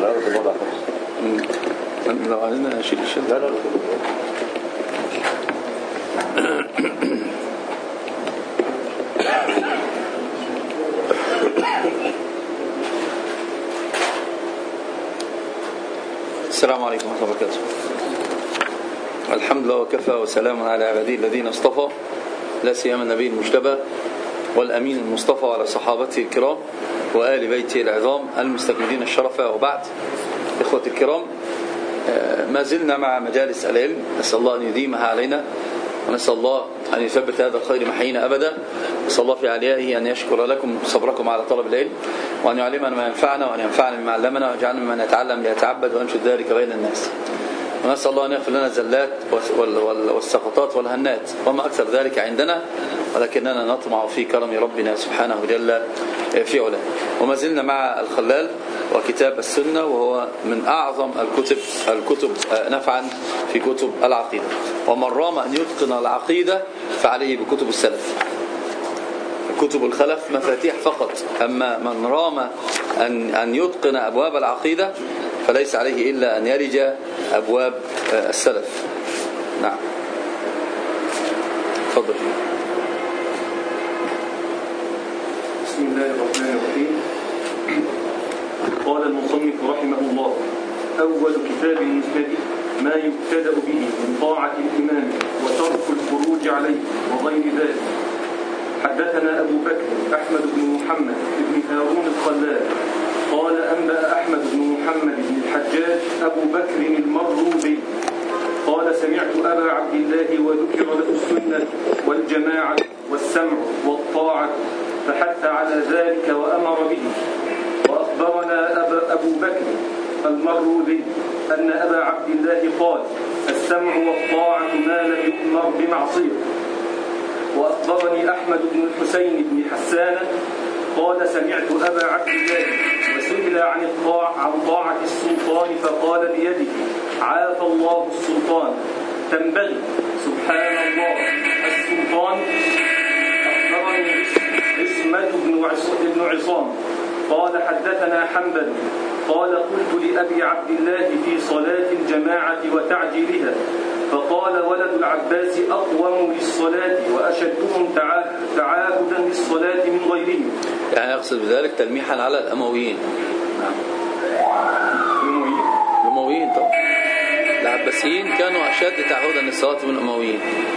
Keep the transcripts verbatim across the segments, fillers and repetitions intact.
لا ده الوضع خالص. لو عايزين نشيل الشيل. لا لا لا. السلام عليكم ورحمة الله وبركاته. الحمد لله وكفى وسلام على عباده الذين اصطفى، لا سيما النبي المجتبى والأمين المصطفى وعلى صحابته الكرام وآل بيته العظام المستكملين الشرف. وبعد، إخوة الكرام، ما زلنا مع مجالس العلم، نسأل الله أن يديمها علينا، ونسأل الله أن يثبت هذا الخير محينا أبدا. نسأل الله في عليائه أن يشكر لكم صبركم على طلب العلم، وأن يعلمنا ما ينفعنا، وأن ينفعنا بما علمنا، ويجعلنا ممن يتعلم ليتعبد وينشد ذلك بين الناس. ونسأل الله أن يغفر لنا الزلات والسقطات والهنات وما أكثر ذلك عندنا، ولكننا نطمع في كرم ربنا سبحانه جل في علاه. وما زلنا مع الخلال وكتاب السنة، وهو من أعظم الكتب الكتب نفعا في كتب العقيدة. ومن رام أن يتقن العقيدة فعليه بكتب السلف. كتب الخلف مفاتيح فقط، أما من رام أن أن يتقن أبواب العقيدة فليس عليه إلا أن يرج أبواب السلف. نعم، تفضل. بسم الله الرحمن الرحيم. قال المصنف رحمه الله: أول كتاب المسند ما يبتدأ به من طاعة الإمام وترك الخروج عليه وغير ذلك. حدثنا أبو بكر أحمد بن محمد بن هارون الخلال قال أنبأ أحمد بن محمد بن الحجاج أبو بكر المروزي قال سمعت أبا عبد الله وذكر له السنة والجماعة والسمع والطاعة فحث على ذلك وأمر به. وأخبرنا أبو بكر المروزي أن أبا عبد الله قال السمع والطاعة ما لم يؤمر بمعصية. وأخبرني أحمد بن الحسين بن حسان قال سمعت أبا عبد الله وسئل عن الطاعة عن طاعة السلطان فقال بيده عاف الله السلطان تنبغي سبحان الله السلطان. أخبرني اسمة بن عصام قال حدثنا حنبل قال قلت لأبي عبد الله في صلاة الجماعة وتعجيلها فقال ولد العباس أقوم للصلاة وأشدهم تعاهدا للصلاة من غيرهم. يعني يقصد بذلك تلميحا على الأمويين. نعم، الأمويين طبعا. العباسيين كانوا أشد تعهدا للصلاة من الأمويين.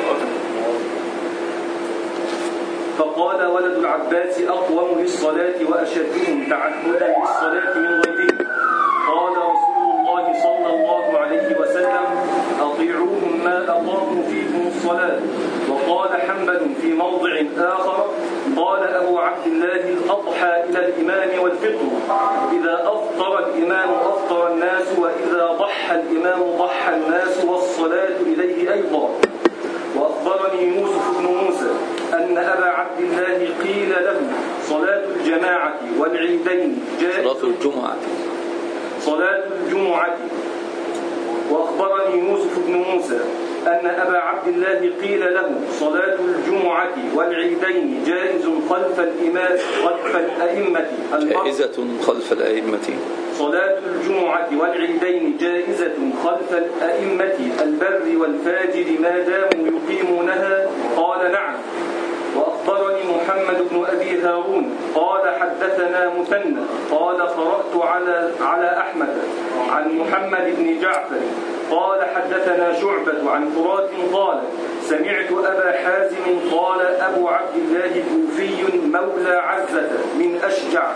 فقال ولد العباس أقوم للصلاة وأشدهم تعهدا للصلاة من غيرهم. قال رسول الله صلى الله عليه وسلم أطيعوهم ما أقاموا فيكم الصلاة. وقال حنبل في موضع آخر قال أبو عبد الله الأضحى إلى الإمام والفطر، إذا أفطر الإمام أفطر الناس، وإذا ضحى الإمام ضحى الناس، والصلاة إليه أيضا. وأخبرني يوسف بن موسى أن أبا عبد الله قيل له صلاة الجماعة والعيدين جائز. صلاة الجمعة صلاة الجمعة. وأخبرني يوسف بن موسى أن أبا عبد الله قيل له صلاة الجمعة والعيدين جائز خلف الإمام خلف الأئمة. جائزة خلف الأئمة. صلاة الجمعة والعيدين جائزة خلف الأئمة البر والفاجر ما داموا يقيمونها. قال نعم. وأخبرني محمد بن أبي هارون قال حدثنا مثنى قال قرأت على على أحمد عن محمد بن جعفر قال حدثنا شعبة عن فرات قال سمعت أبا حازم قال أبو عبد الله كوفي مولى عزة من أشجع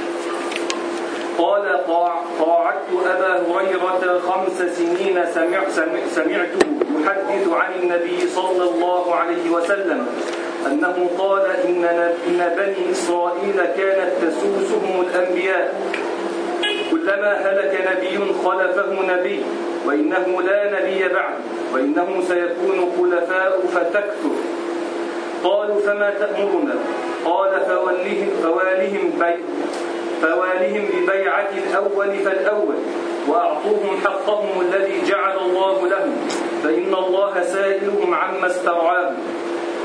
قال طاعت أبا هريرة خمس سنين سمع سمعته يحدث عن النبي صلى الله عليه وسلم أنه قال إن, إن بني إسرائيل كانت تسوسهم الأنبياء كلما هلك نبي خلفه نبي وإنه لا نبي بعد وإنه سيكون خلفاء فتكثر. قالوا فما تأمرنا؟ قال فولهم, فوالهم, بي فوالهم ببيعة الأول فالأول وأعطوهم حقهم الذي جعل الله لهم فإن الله سائلهم عما استرعاهم.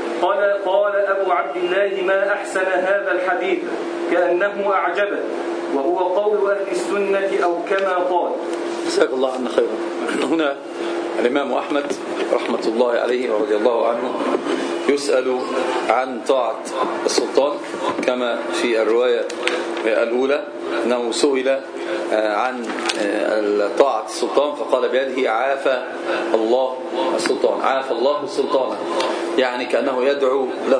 قال, قال أبو عبد الله ما أحسن هذا الحديث كأنه أعجبه. وهو قول أهل السنة أو كما قال. جزاك الله عنا خيرا. هنا الإمام أحمد رحمة الله عليه ورضي الله عنه يسأل عن طاعة السلطان كما في الرواية الأولى أنه سئل عن طاعة السلطان فقال بيده عافى الله السلطان، عافى الله السلطان، يعني كأنه يدعو له.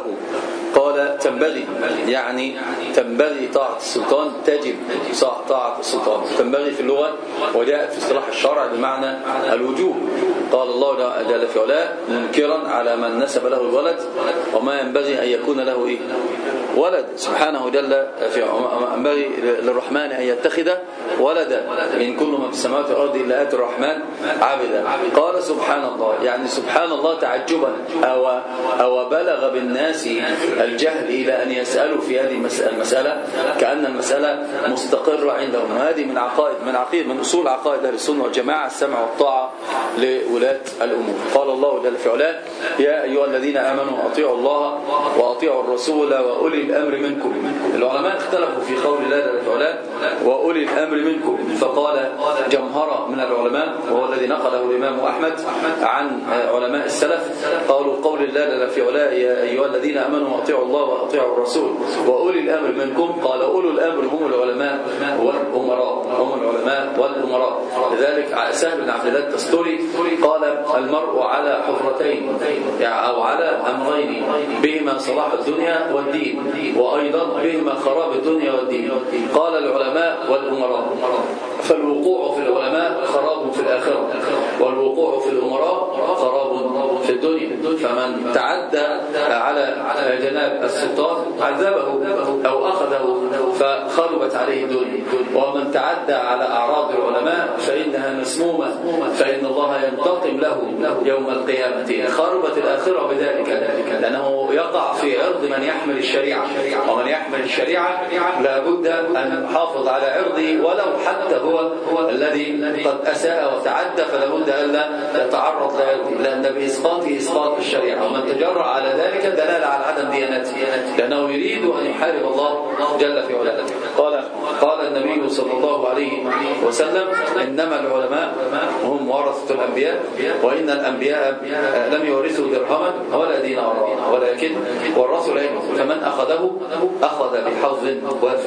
قال تنبغي، يعني تنبغي طاعة السلطان، تجب طاعة السلطان، تنبغي في اللغة وجاءت في اصطلاح الشرع بمعنى الوجوب. قال الله جل في علاه منكرا على من نسب له الولد وما ينبغي أن يكون له إيه؟ ولد. سبحانه جل في ينبغي للرحمن أن يتخذ ولدا، إن كل من في السماوات والأرض إلا آتي الرحمن عبدا. قال سبحان الله، يعني سبحان الله تعجبا أو أو بلغ بالناس الجهل إلى أن يسألوا في هذه المسألة كأن المسألة مستقرة عندهم. وهذه من عقائد من عقيد من أصول عقائد أهل السنة والجماعة السمع والطاعة لولاة الأمور. قال الله جل في علاه يا أيها الذين آمنوا أطيعوا الله وأطيعوا الرسول وأولي الأمر منكم. العلماء اختلفوا في قول الله جل في علاه وأولي الأمر منكم، فقال جمهرة من العلماء وهو الذي نقله الإمام أحمد عن علماء السلف قالوا قول الله جل في علاه يا أيها الذين آمنوا أطيعوا الله وأطيعوا الرسول وأولي الأمر منكم. قال أولو الأمر هم العلماء والأمراء، هم العلماء والأمراء. لذلك سهل بن عبد الله التستوري قال المرء على حفرتين أو على أمرين بهما صلاح الدنيا والدين وأيضا بهما خراب الدنيا والدين. قال العلماء والأمراء، فالوقوع في العلماء خراب في الآخرة والوقوع في الأمراء خراب في الدنيا. فمن تعدى على جناب السلطان عذبه أو أخذه فخربت عليه الدنيا، ومن تعدى على أعراض العلماء فإنها مسمومة فإن الله ينتقم له يوم القيامة. خربت الآخرة بذلك، لأنه يقع في عرض من يحمل الشريعة، ومن يحمل الشريعة لابد أن يحافظ على عرضه ولو حتى هو الذي قد أساء وتعدى، فلابد ألا يتعرض لعرضه، لأن بإسقاطه إسقاط الشريعة، ومن تجرأ على ذلك دلالة على عدم ديانته، لأنه يريد أن يحارب الله جل في علاه. قال قال النبي صلى الله عليه وسلم إنما العلماء هم ورثة الأنبياء وإن الأنبياء لم يورثوا درهما ولا دينارا ولكن ورثوا العلم، فمن أخذه أخذ بحظ وافر.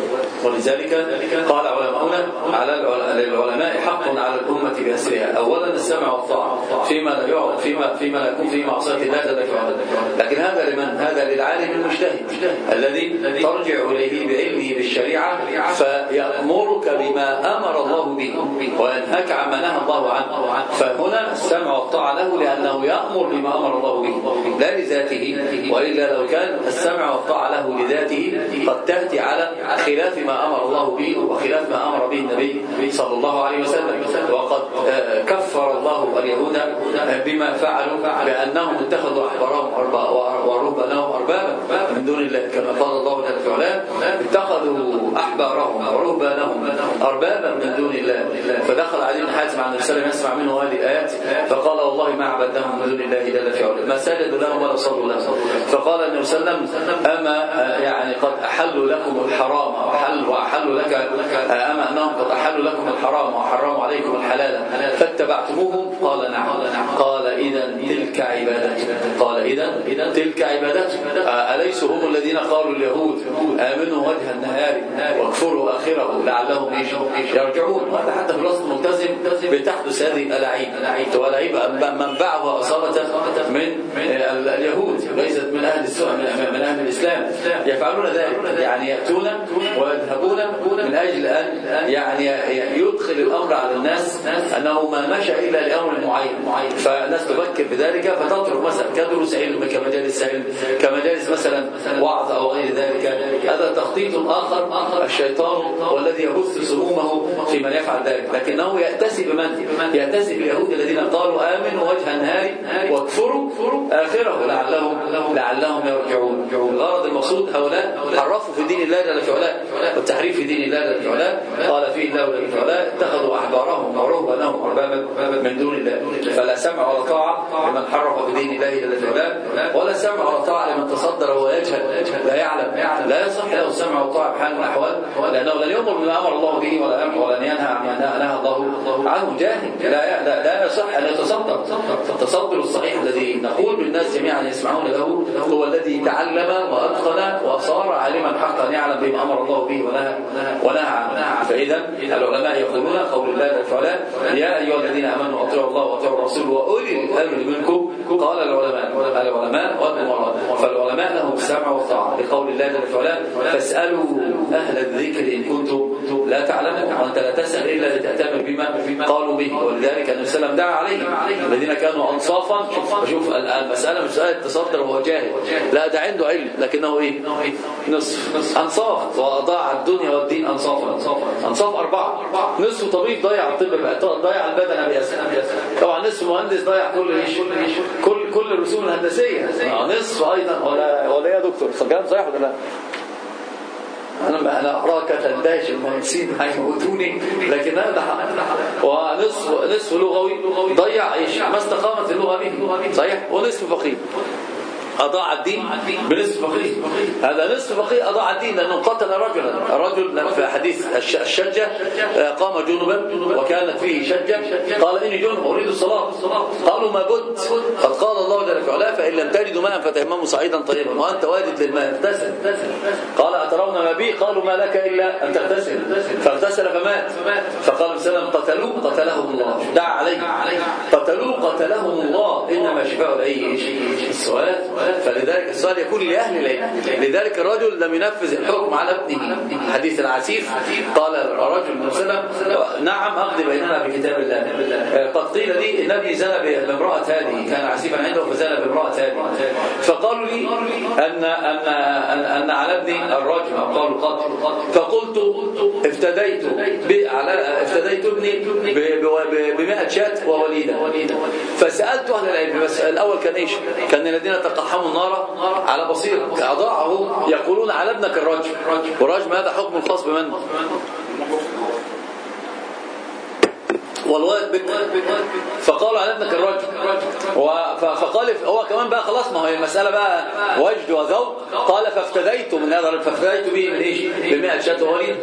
ولذلك قال علماؤنا على العلماء حق على الأمة بأسرها، أولا السمع والطاعة فيما لا يعرض فيما فيما لا يكون فيه معصية الله جل في علاه. لكن هذا لمن؟ هذا للعالم المجتهد الذي ترجع إليه بعلمه بالشريعة فيأمرك بما أمر الله به وينهاك عما نهى الله عنه. فهنا السمع والطاعة له لأنه يأمر بما أمر الله به لا لذاته، وإلا لو كان السمع والطاعة له لذاته قد تأتي على خلاف ما أمر الله به وخلاف ما أمر به النبي صلى الله عليه وسلم. وقد كفر الله اليهود بما فعلوا بأنهم اتخذوا أحبارهم ورهبانهم أربابا من دون الله، كما قال الله جل في علاه اتخذوا أحبارهم ورهبانهم أربابا من دون الله. فدخل علي بن حاتم عن السلام يسمع منه هذه الآيات فقال والله ما عبدناهم من دون الله جل في علاه، ما سجدوا لهم ولا صلوا لهم. فقال النبي صلى الله عليه وسلم أما يعني قد أحلوا لكم الحرام وأحلوا لك أما أنهم قد أحلوا لكم الحرام وحرموا عليكم الحلال فاتبعتموهم؟ قال نعم. قال إذا تلك عبادتي، قال إذا تلك عبادتي. أليسوا هم الذين قالوا اليهود آمنوا وجه النهار واكفروا آخره لعلهم يرجعون؟ وهذا حتى في الأصل ملتزم بتحدث هذه الألاعيب، والألاعيب منبعها أصالة من اليهود ليست من أهل من أهل الإسلام. يفعلون ذلك، يعني يأتون ويذهبون من أجل أن يعني يدخل الأمر على الناس أنه ما مشى إلا لأمر معين، فالناس تفكر بذلك فتترك مثلا كدروس علم كمجالس علم كمجالس مثلا وعظ أو غير ذلك. هذا تخطيط آخر الشيطان والذي يبث سمومه في من يفعل ذلك، لكنه يأتسي بمن؟ يأتسي باليهود الذين قالوا آمنوا وجه النهار واكفروا آخره لعلهم لعلهم يرجعون. الغرض المقصود هؤلاء حرفوا في دين الله جل في علاه، والتحريف في دين الله جل في علاه قال فيه الله جل في علاه اتخذوا أحبارهم ورهبانهم أربابا من دون الله. فلا سمع ولا طاعة لمن حرف في دين الله جل في علاه، ولا سمع ولا طاعة لمن تصدر وهو يجهل لا يعلم، لا يصح له السمع والطاعة بحال من الأحوال، لأنه لن يؤمر بما أمر الله به ولا ولن ينهى عما نهى الله عنه جاهل. لا لا, لا يصح أن يتصدر. فالتصدر الصحيح الذي نقول للناس جميعا يسمعون له هو الذي تعلم وأتقن وصار عالما حقا يعلم بما أمر الله به ونهى ونهى عنه. فإذا العلماء يقولون قول الله تعالى يا أيها الذين آمنوا أطيعوا الله وأطيعوا الرسول وأولي الأمر منكم. قال العلماء العلماء والأمراء، فالعلماء لهم السمع والطاعة لقول الله تعالى فاسألوا أهل الذكر إن كنتم لا تعلمون، وأنت لا تسأل إلا لتأتمر بما قالوا به. ولذلك النبي صلى الله عليه وسلم دعا عليهم الذين كانوا أنصافا. وشوف المسألة مش مسألة تصدر وهو جاهل، لا ده عنده علم لكنه إيه نصف أنصاف، وضاع الدنيا والدين أنصافا. أنصاف أربعة، نصف طبيب ضيع الطب، ضيع البدن بيسر، طبعا نصف مهندس ضيع كل كل كل الرسوم الهندسية، نصف أيضا. ولا ولا يا دكتور الكلام صحيح ولا لا؟ أنا أنا أراك تندهش المهندسين هيموتوني، لكن هذا حق. ونصف نصف لغوي ضيع إيش؟ ما استقامت اللغة به صحيح. ونصف فقيه أضاع الدين بنصف فقيه. هذا نصف فقيه أضاع الدين لأنه قتل رجلا. الرجل في حديث الشجة قام جنبا وكانت فيه شجة قال إني جنب أريد الصلاة. قالوا ما بد. قد قال الله جل في علاه فإن لم تجدوا ماء فتيمموا صعيدا طيبا وأنت واجد للماء اغتسل. قال أترون ما بي؟ قالوا ما لك إلا أن تغتسل. فاغتسل فمات. فقال السلام قتلوه قتلهم الله. دعا عليه قتلوه قتلهم الله. إنما شفاء العي السؤال. فلذلك السؤال يكون لأهل العلم. لذلك الرجل لم ينفذ الحكم على ابنه. حديث العسيف قال الرجل من وسلم نعم أقضي بيننا بكتاب الله. قد قيل لي النبي زنى بامرأة هذه، كان عسيفا عنده فزنى بامرأة هذه. فقالوا لي أن أن أن, أن على ابني الرجم أو قالوا القتل. فقلت افتديت على افتديت ابني بمئة شاة ووليدة. فسألت أهل العلم بس الأول كان إيش؟ كان الذين تقحموا النار على بصير أضاعه يقولون على ابنك الرجم. والرجم هذا حكم خاص بمن؟ والولد بك. فقالوا على ابنك الرجل. فقال هو كمان بقى خلاص، ما هي المسألة بقى وجد وذوق. قال فافتديت من هذا فافتديت به من ايش؟ بمئة شاة ووليد.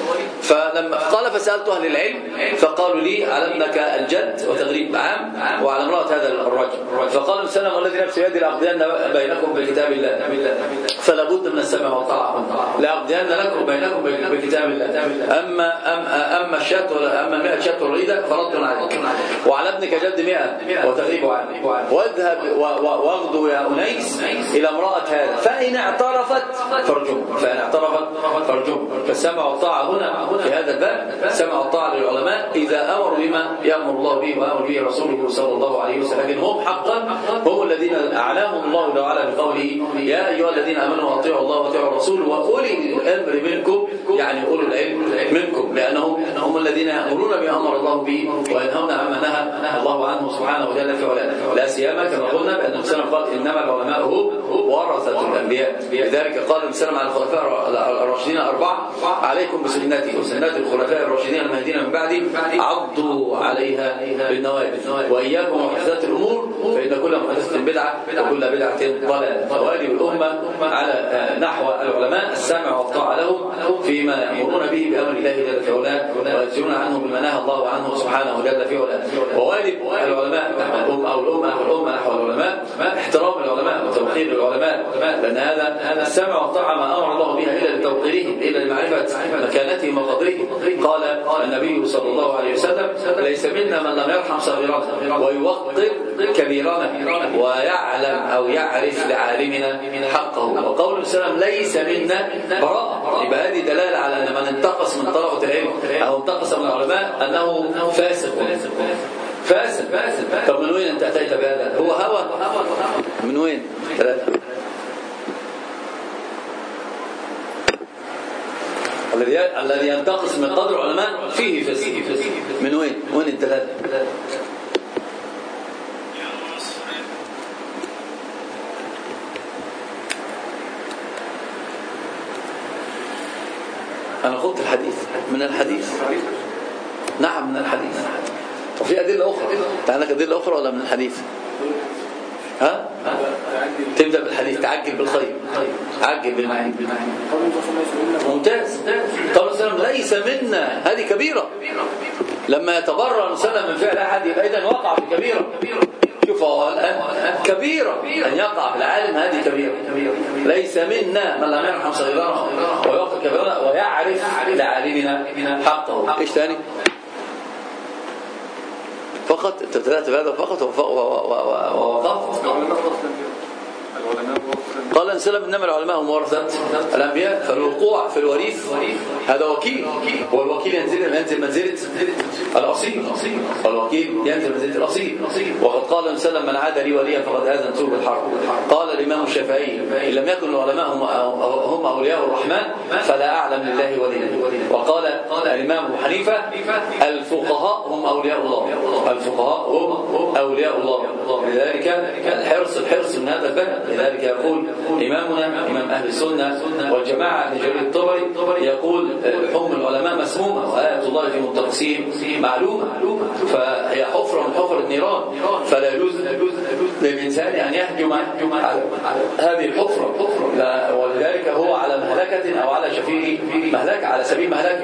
فلما قال فسألت أهل العلم فقالوا لي على ابنك الجد وتغريب عام وعلى امرأة هذا الرجل. فقال السلام والذي نفس يدي لأقضين بينكم بكتاب الله. فلا بد من السمع والطاعة. لأقضين لكم بينكم بكتاب الله. أما أما أما الشاة أما مئة شاة ووليدة فرد عليك. وعلى ابنك جد مئة وتغريب عنه. واذهب واغدو يا أنيس إلى امرأة هذا فإن اعترفت فارجم. فإن اعترفت فارجم. فالسمع والطاعة هنا في هذا الباب سمع والطاعة للعلماء إذا أمروا بما يأمر الله به وأمر به رسوله صلى الله عليه وسلم. لكن هم حقا هم الذين أعلاهم الله تعالى بقوله يا أيها الذين آمنوا أطيعوا الله وأطيعوا الرسول وأولي الأمر منكم، يعني أولي العلم منكم، لأنهم هم الذين يأمرون بما أمر الله به وينهون عما نهى الله عنه سبحانه وتعالى في علاه. لا سيما كما قلنا بأن النبي صلى الله عليه وسلم قال إنما العلماء هم ورثة الأنبياء. لذلك قال النبي صلى الله عليه وسلم على الخلفاء الراشدين الأربعة عليكم بسنتي وسنة الخلفاء الراشدين المهديين من بعدي عضوا عليها بالنواجذ وإياكم ومحدثات الأمور فإن كل محدثة بدعة وكل بدعة ضلالة. فواجب الأمة على نحو العلماء السمع والطاعة لهم فيما يأمرون به بأمر الله جل في علاه ويزجرون عنه بما نهى الله عنه سبحانه جل في علاه. وواجب العلماء نحو الأمة أو الأمة نحو الأمة نحو العلماء احترام العلماء وتوقير العلماء، لأن هذا السمع والطاعة ما أمر الله بها إلا لتوقيرهم إلا لمعرفة مكانتهم وقدرهم. قال النبي صلى الله عليه وسلم ليس منا من لم يرحم صغيرنا ويوقر كبيرنا ويعلم أو يعرف لعالمنا حقه. وقول السلام ليس منا براءة. يبقى هذه دلالة على أن من انتقص من طلبة العلم أو انتقص من العلماء أنه فاسق فاسق. طب من وين أنت أتيت بهذا؟ هو هوى من وين؟ ثلاثة. الذي ينتقص من قدر العلماء فيه فاسق. من وين؟ وين الثلاثة؟ أنا قلت الحديث من الحديث. نعم من الحديث. وفي أدلة أخرى. عندك أدلة أخرى ولا من الحديث؟ ها؟ تبدأ بالحديث تعجل بالخير عجل بالمعين. قال وسلم ليس منا، هذه كبيرة. لما يتبرأ وسلم من فعل أحد يبقى إذن وقع في كبيرة. شوف هو الآن كبيرة أن يقع في العالم، هذه كبيرة. ليس منا من لم يرحم صغيرنا ويوقف كبيرنا ويعرف لعالمنا حقه. إيش ثاني؟ فقط ابتدأت بهذا فقط ووقفت. قال ان سلم انما العلماء هم ورثه الانبياء، فالوقوع في الوريث هذا وكيل، والوكيل ينزل ينزل منزله الاصيل، والوكيل ينزل منزله الاصيل. وقد قال ان سلم من عاد لي وليا فقد اذنته بالحرب. قال الامام الشافعي ان لم يكن العلماء هم اولياء الرحمن فلا اعلم لله وليا. وقال الامام ابو حنيفه الفقهاء هم اولياء الله، الفقهاء هم اولياء الله. لذلك الحرص الحرص من هذا الباب. لذلك يقول إمامنا إمام أهل السنة والجماعة لجرير الطبري يقول حكم العلماء مسمومة وآية الله في منتقصهم معلومة، فهي حفرة من حفر النيران، فلا يجوز للإنسان أن يهجم هذه الحفرة، ولذلك هو على مهلكة أو على شفير مهلكة، على سبيل مهلكة.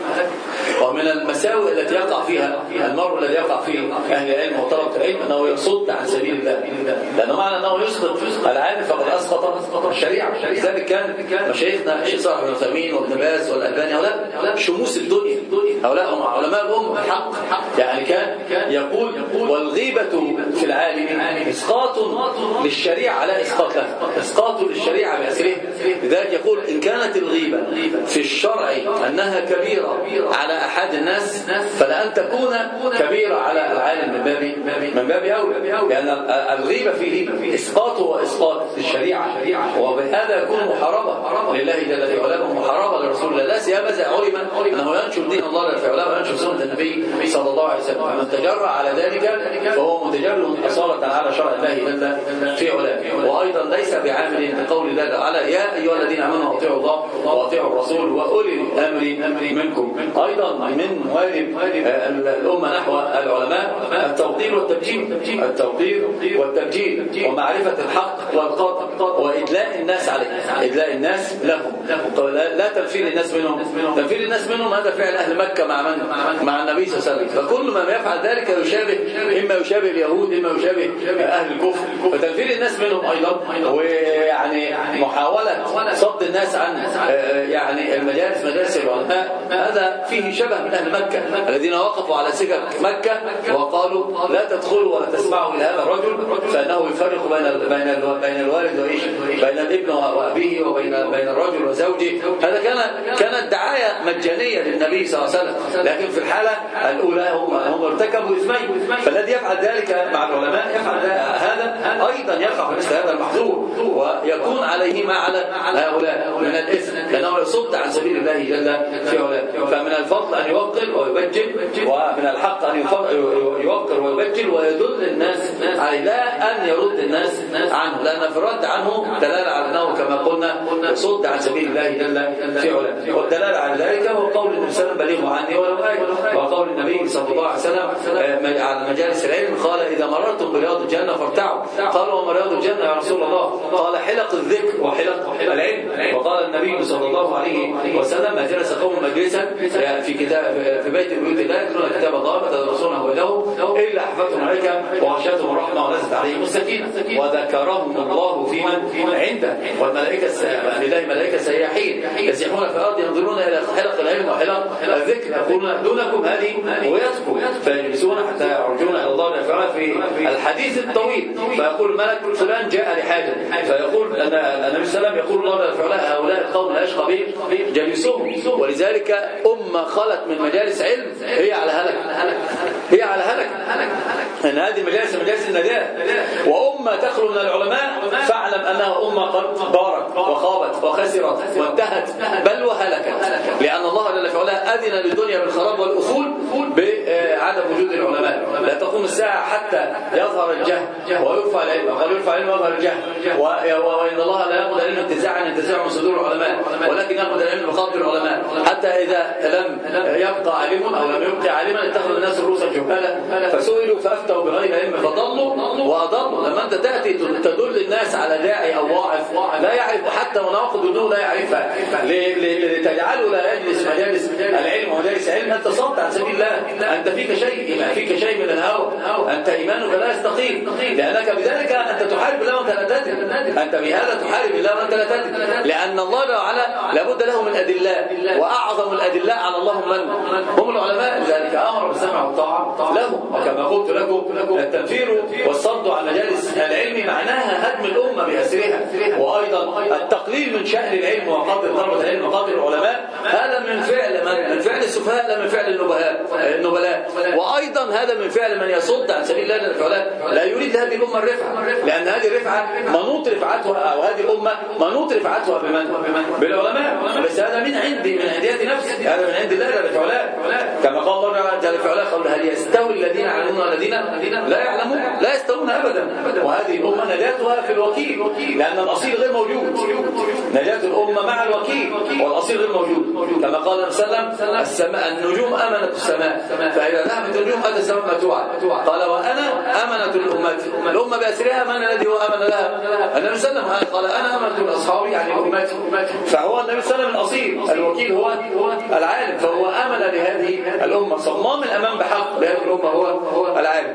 ومن المساوئ التي يقع فيها المرء الذي يقع فيه أهل العلم وطلبة العلم أنه يصد عن سبيل الله، لأنه معنى أنه يسقط العالم فقد أسقط الشريعة. لذلك كان مشايخنا الشيخ صالح بن عثيمين وابن باز والألباني هؤلاء شموس الدنيا، هؤلاء هم علماء الأمة الحق. يعني كان يقول والغيبة في العالم إسقاط للشريعة على إسقاط له، إسقاط للشريعة بأسره. لذلك يقول إن كانت الغيبة في الشرع أنها كبيرة على أحد الناس فلا أن تكون كبيرة على العالم من باب من باب أولى، لأن الغيبة فيه إسقاط وإسقاط للشريعة، وبهذا يكون محاربة لله جل في علاه ومحاربة لرسول الله. لا سيما إذا علم أنه ينشر دين الله جل في علاه وينشر سنة النبي صلى الله عليه وسلم، فمن تجرأ على ذلك فهو متجرد أصالة على شرع الله جل في علاه. وأيضا ليس بعامل بقول الله تعالى يا أيها الذين آمنوا أطيعوا الله وأطيعوا الرسول وأولي الأمر منكم. أيضا من واجب الأمة نحو العلماء التوقير والتبجيل، التوقير والتبجيل ومعرفة الحق والقاطع وإدلاء الناس عليه، إدلاء الناس لهم، لا تنفير الناس منهم. تنفير الناس منهم هذا فعل أهل مكة مع من؟ مع النبي صلى الله عليه وسلم. فكل من يفعل ذلك يشابه، إما يشابه اليهود إما يشابه أهل الكفر. فتنفير الناس منهم أيضا، ويعني محاولة صد الناس عن يعني المجالس مجالس العلماء، هذا فيه شبه من أهل مكة الذين وقفوا على سكك مكة وقالوا لا تدخلوا ولا تسمعوا إلى هذا الرجل فإنه يفرق بين بين بين الوالد وإيش، بين الابن وأبيه وبين بين الرجل وزوجه. هذا كان كانت دعاية مجانية للنبي صلى الله عليه وسلم، لكن في الحالة الأولى هم هم ارتكبوا إثمين. فالذي يفعل ذلك مع العلماء يفعل هذا أيضا يقع مثل هذا المحظور، ويكون عليه ما على هؤلاء من الإثم، لأنه يصد عن سبيل الله جل في علاه. فمن الفضل أن يوقر ويبجل، ومن الحق أن يوقر ويبجل ويدل الناس عليه، لا أن يرد الناس عنه، لأن في الرد عنه دلالة على أنه كما قلنا يصد عن سبيل الله جل في علاه. والدلالة على ذلك هو قول النبي صلى الله عليه وسلم بلغوا عني ولو آية، وقول النبي صلى الله عليه وسلم على مجالس العلم قال إذا مررتم برياض الجنة فارتعوا. قالوا وما رياض الجنة يا رسول الله؟ قال حلق الذكر وحلق العلم. وقال النبي صلى الله عليه وسلم ما جلس قوم مجلسا في كتاب في بيت من بيوت الله يتلون كتاب الله فتدرسونه بينهم إلا حفتهم الملائكة وغشيتهم الرحمة ونزلت عليهم السكينة وذكرهم الله في من عنده. والملائكة لله ملائكة سياحين يسيحون في الأرض ينظرون إلى حلق العلم وحلق الذكر يقولون دونكم هذه رؤيتكم فيجلسون حتى يرجون إلى الله في الحديث الطويل. فيقول ملك فلان جاء لحاجة، فيقول أن النبي صلى الله عليه وسلم يقول الله فعلاء هؤلاء القوم لا يشقى بهم جلسهم. ولذلك أمة خلت من مجالس علم هي على هلك، هي على هلك، أن هذه مجالس مجالس النجاة. وأمة تخلو من العلماء فاعلم أنها أمة قد بارت وخابت وخسرت وانتهت بل وهلكت، لأن الله جل وعلا أذن للدنيا بالخراب والأصول بعدم وجود العلماء. لا تقوم الساعة حتى يظهر الجهل ويرفع العلم، قال يرفع العلم ويظهر الجهل، وإن الله لا يقبل العلم انتزاعا انتزاعا من صدور العلماء، ولكن يقبل العلم بقبض العلماء، حتى إذا لم يبقى عالم أو لم يبقى عالما اتخذ الناس رؤوسا جهالا فسئلوا فأفتوا بغير علم فضلوا وأضلوا. لما أنت تأتي تدل الناس على داعي أو واعظ لا يعرف حتى مناقض النور لا يعرفها لتجعله لا لأن أنت صمت عن سبيل الله، أنت فيك شيء فيك شيء من الهوى، أنت إيمانك لا يستقيم، لأنك بذلك أنت تحارب الله وأنت لا تدري، أنت بهذا تحارب الله وأنت لا تدري، لأن الله تعالى لابد له من أدلة، وأعظم الأدلة على الله من هم العلماء، لذلك أمر بالسمع والطاعة لهم. وكما قلت لكم التنفير والصد عن مجالس العلم معناها هدم الأمة بأسرها، وأيضا التقليل من شأن العلم وقدر طلبة العلم وقدر العلماء، هذا من فعل من, من فعل السفهاء لا من فعل النبلاء النبلاء وأيضا هذا من فعل من يصد عن سبيل الله الفعلاء، لا يريد هذه الأمة الرفعة، لأن هذه الرفعة منوط رفعتها، أو هذه الأمة منوط رفعتها بمن؟ بالعلماء، بس هذا من عندي من عنديات نفسي، هذا من عند الله الفعلاء، كما قال الله تعالى الفعلاء قال هل يستوي الذين يعلمون والذين لا يعلمون؟ لا يستوون أبدا. وهذه الأمة نجاتها في الوكيل، لأن الأصيل غير موجود، نجاة الأمة مع الوكيل والأصيل غير موجود، كما قال النبي صلى الله عليه وسلم السماء النجوم أمنة السماء، فإذا ذهبت النجوم أتى السماء متوعة، قال وأنا أمنة الأمة، الأمة بأسرها من الذي هو أمن لها؟ النبي صلى الله عليه وسلم قال أنا أمنة أصحابي يعني أمتي، فهو النبي صلى الله عليه وسلم الأصيل، الوكيل هو العالم، فهو أمن لهذه الأمة، صمام الأمام بحق لهذه الأمة هو العالم.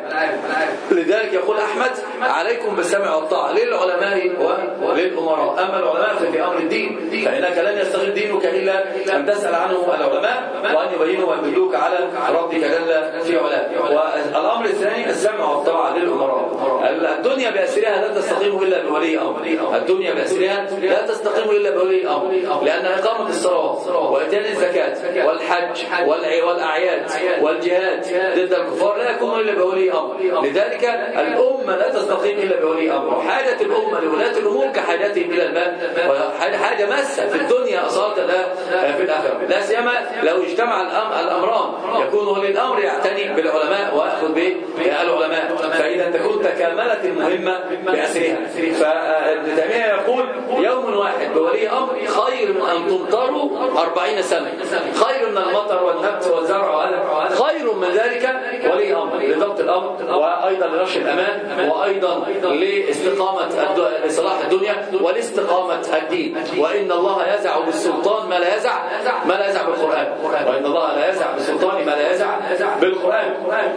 لذلك يقول أحمد عليكم بالسمع والطاعة للعلماء وللأمراء، أما العلماء ففي أمر الدين، فإنك لن يستغل دينك إلا أن تسأل عنه العلماء وأن يبينوا ويدلوك على ربك جل في علاه. والأمر الثاني السمع والطاعة للأمراء. الدنيا بأسرها لا تستقيم إلا بولي أمر، الدنيا بأسرها لا تستقيم إلا بولي أمر، لأن إقامة الصلاة وإتيان الزكاة والحج والأعياد والجهاد ضد الكفار لا يكون إلا بولي أمر، لذلك الأمة لا تستقيم إلا بولي أمر. حاجة الأمة لولاة الأمور كحاجتهم إلى المال، حاجة ماسة في الدنيا أصالة لا في الآخرة، لا سيما لو اجتمع الأمران يكون ولي الأمر يعتني بالعلماء ويأخذ بالعلماء، فإذا تكون تكاملت المهمة بأسرها. فابن تيمية يقول يوم واحد بولي أمر خير من أن تمطروا أربعين سنة، خير من المطر والنبت والزرع وهذا، خير من ذلك ولي أمر لضبط الأمر وأيضا لنشر الأمان وأيضا لاستقامة لصلاح الدنيا ولاستقامة الدين. وإن الله يزع بالسلطان ما لا يزع ما لا يزع بالقرآن، وإن الله لا يزع بالسلطان ما لا يزع بالقرآن.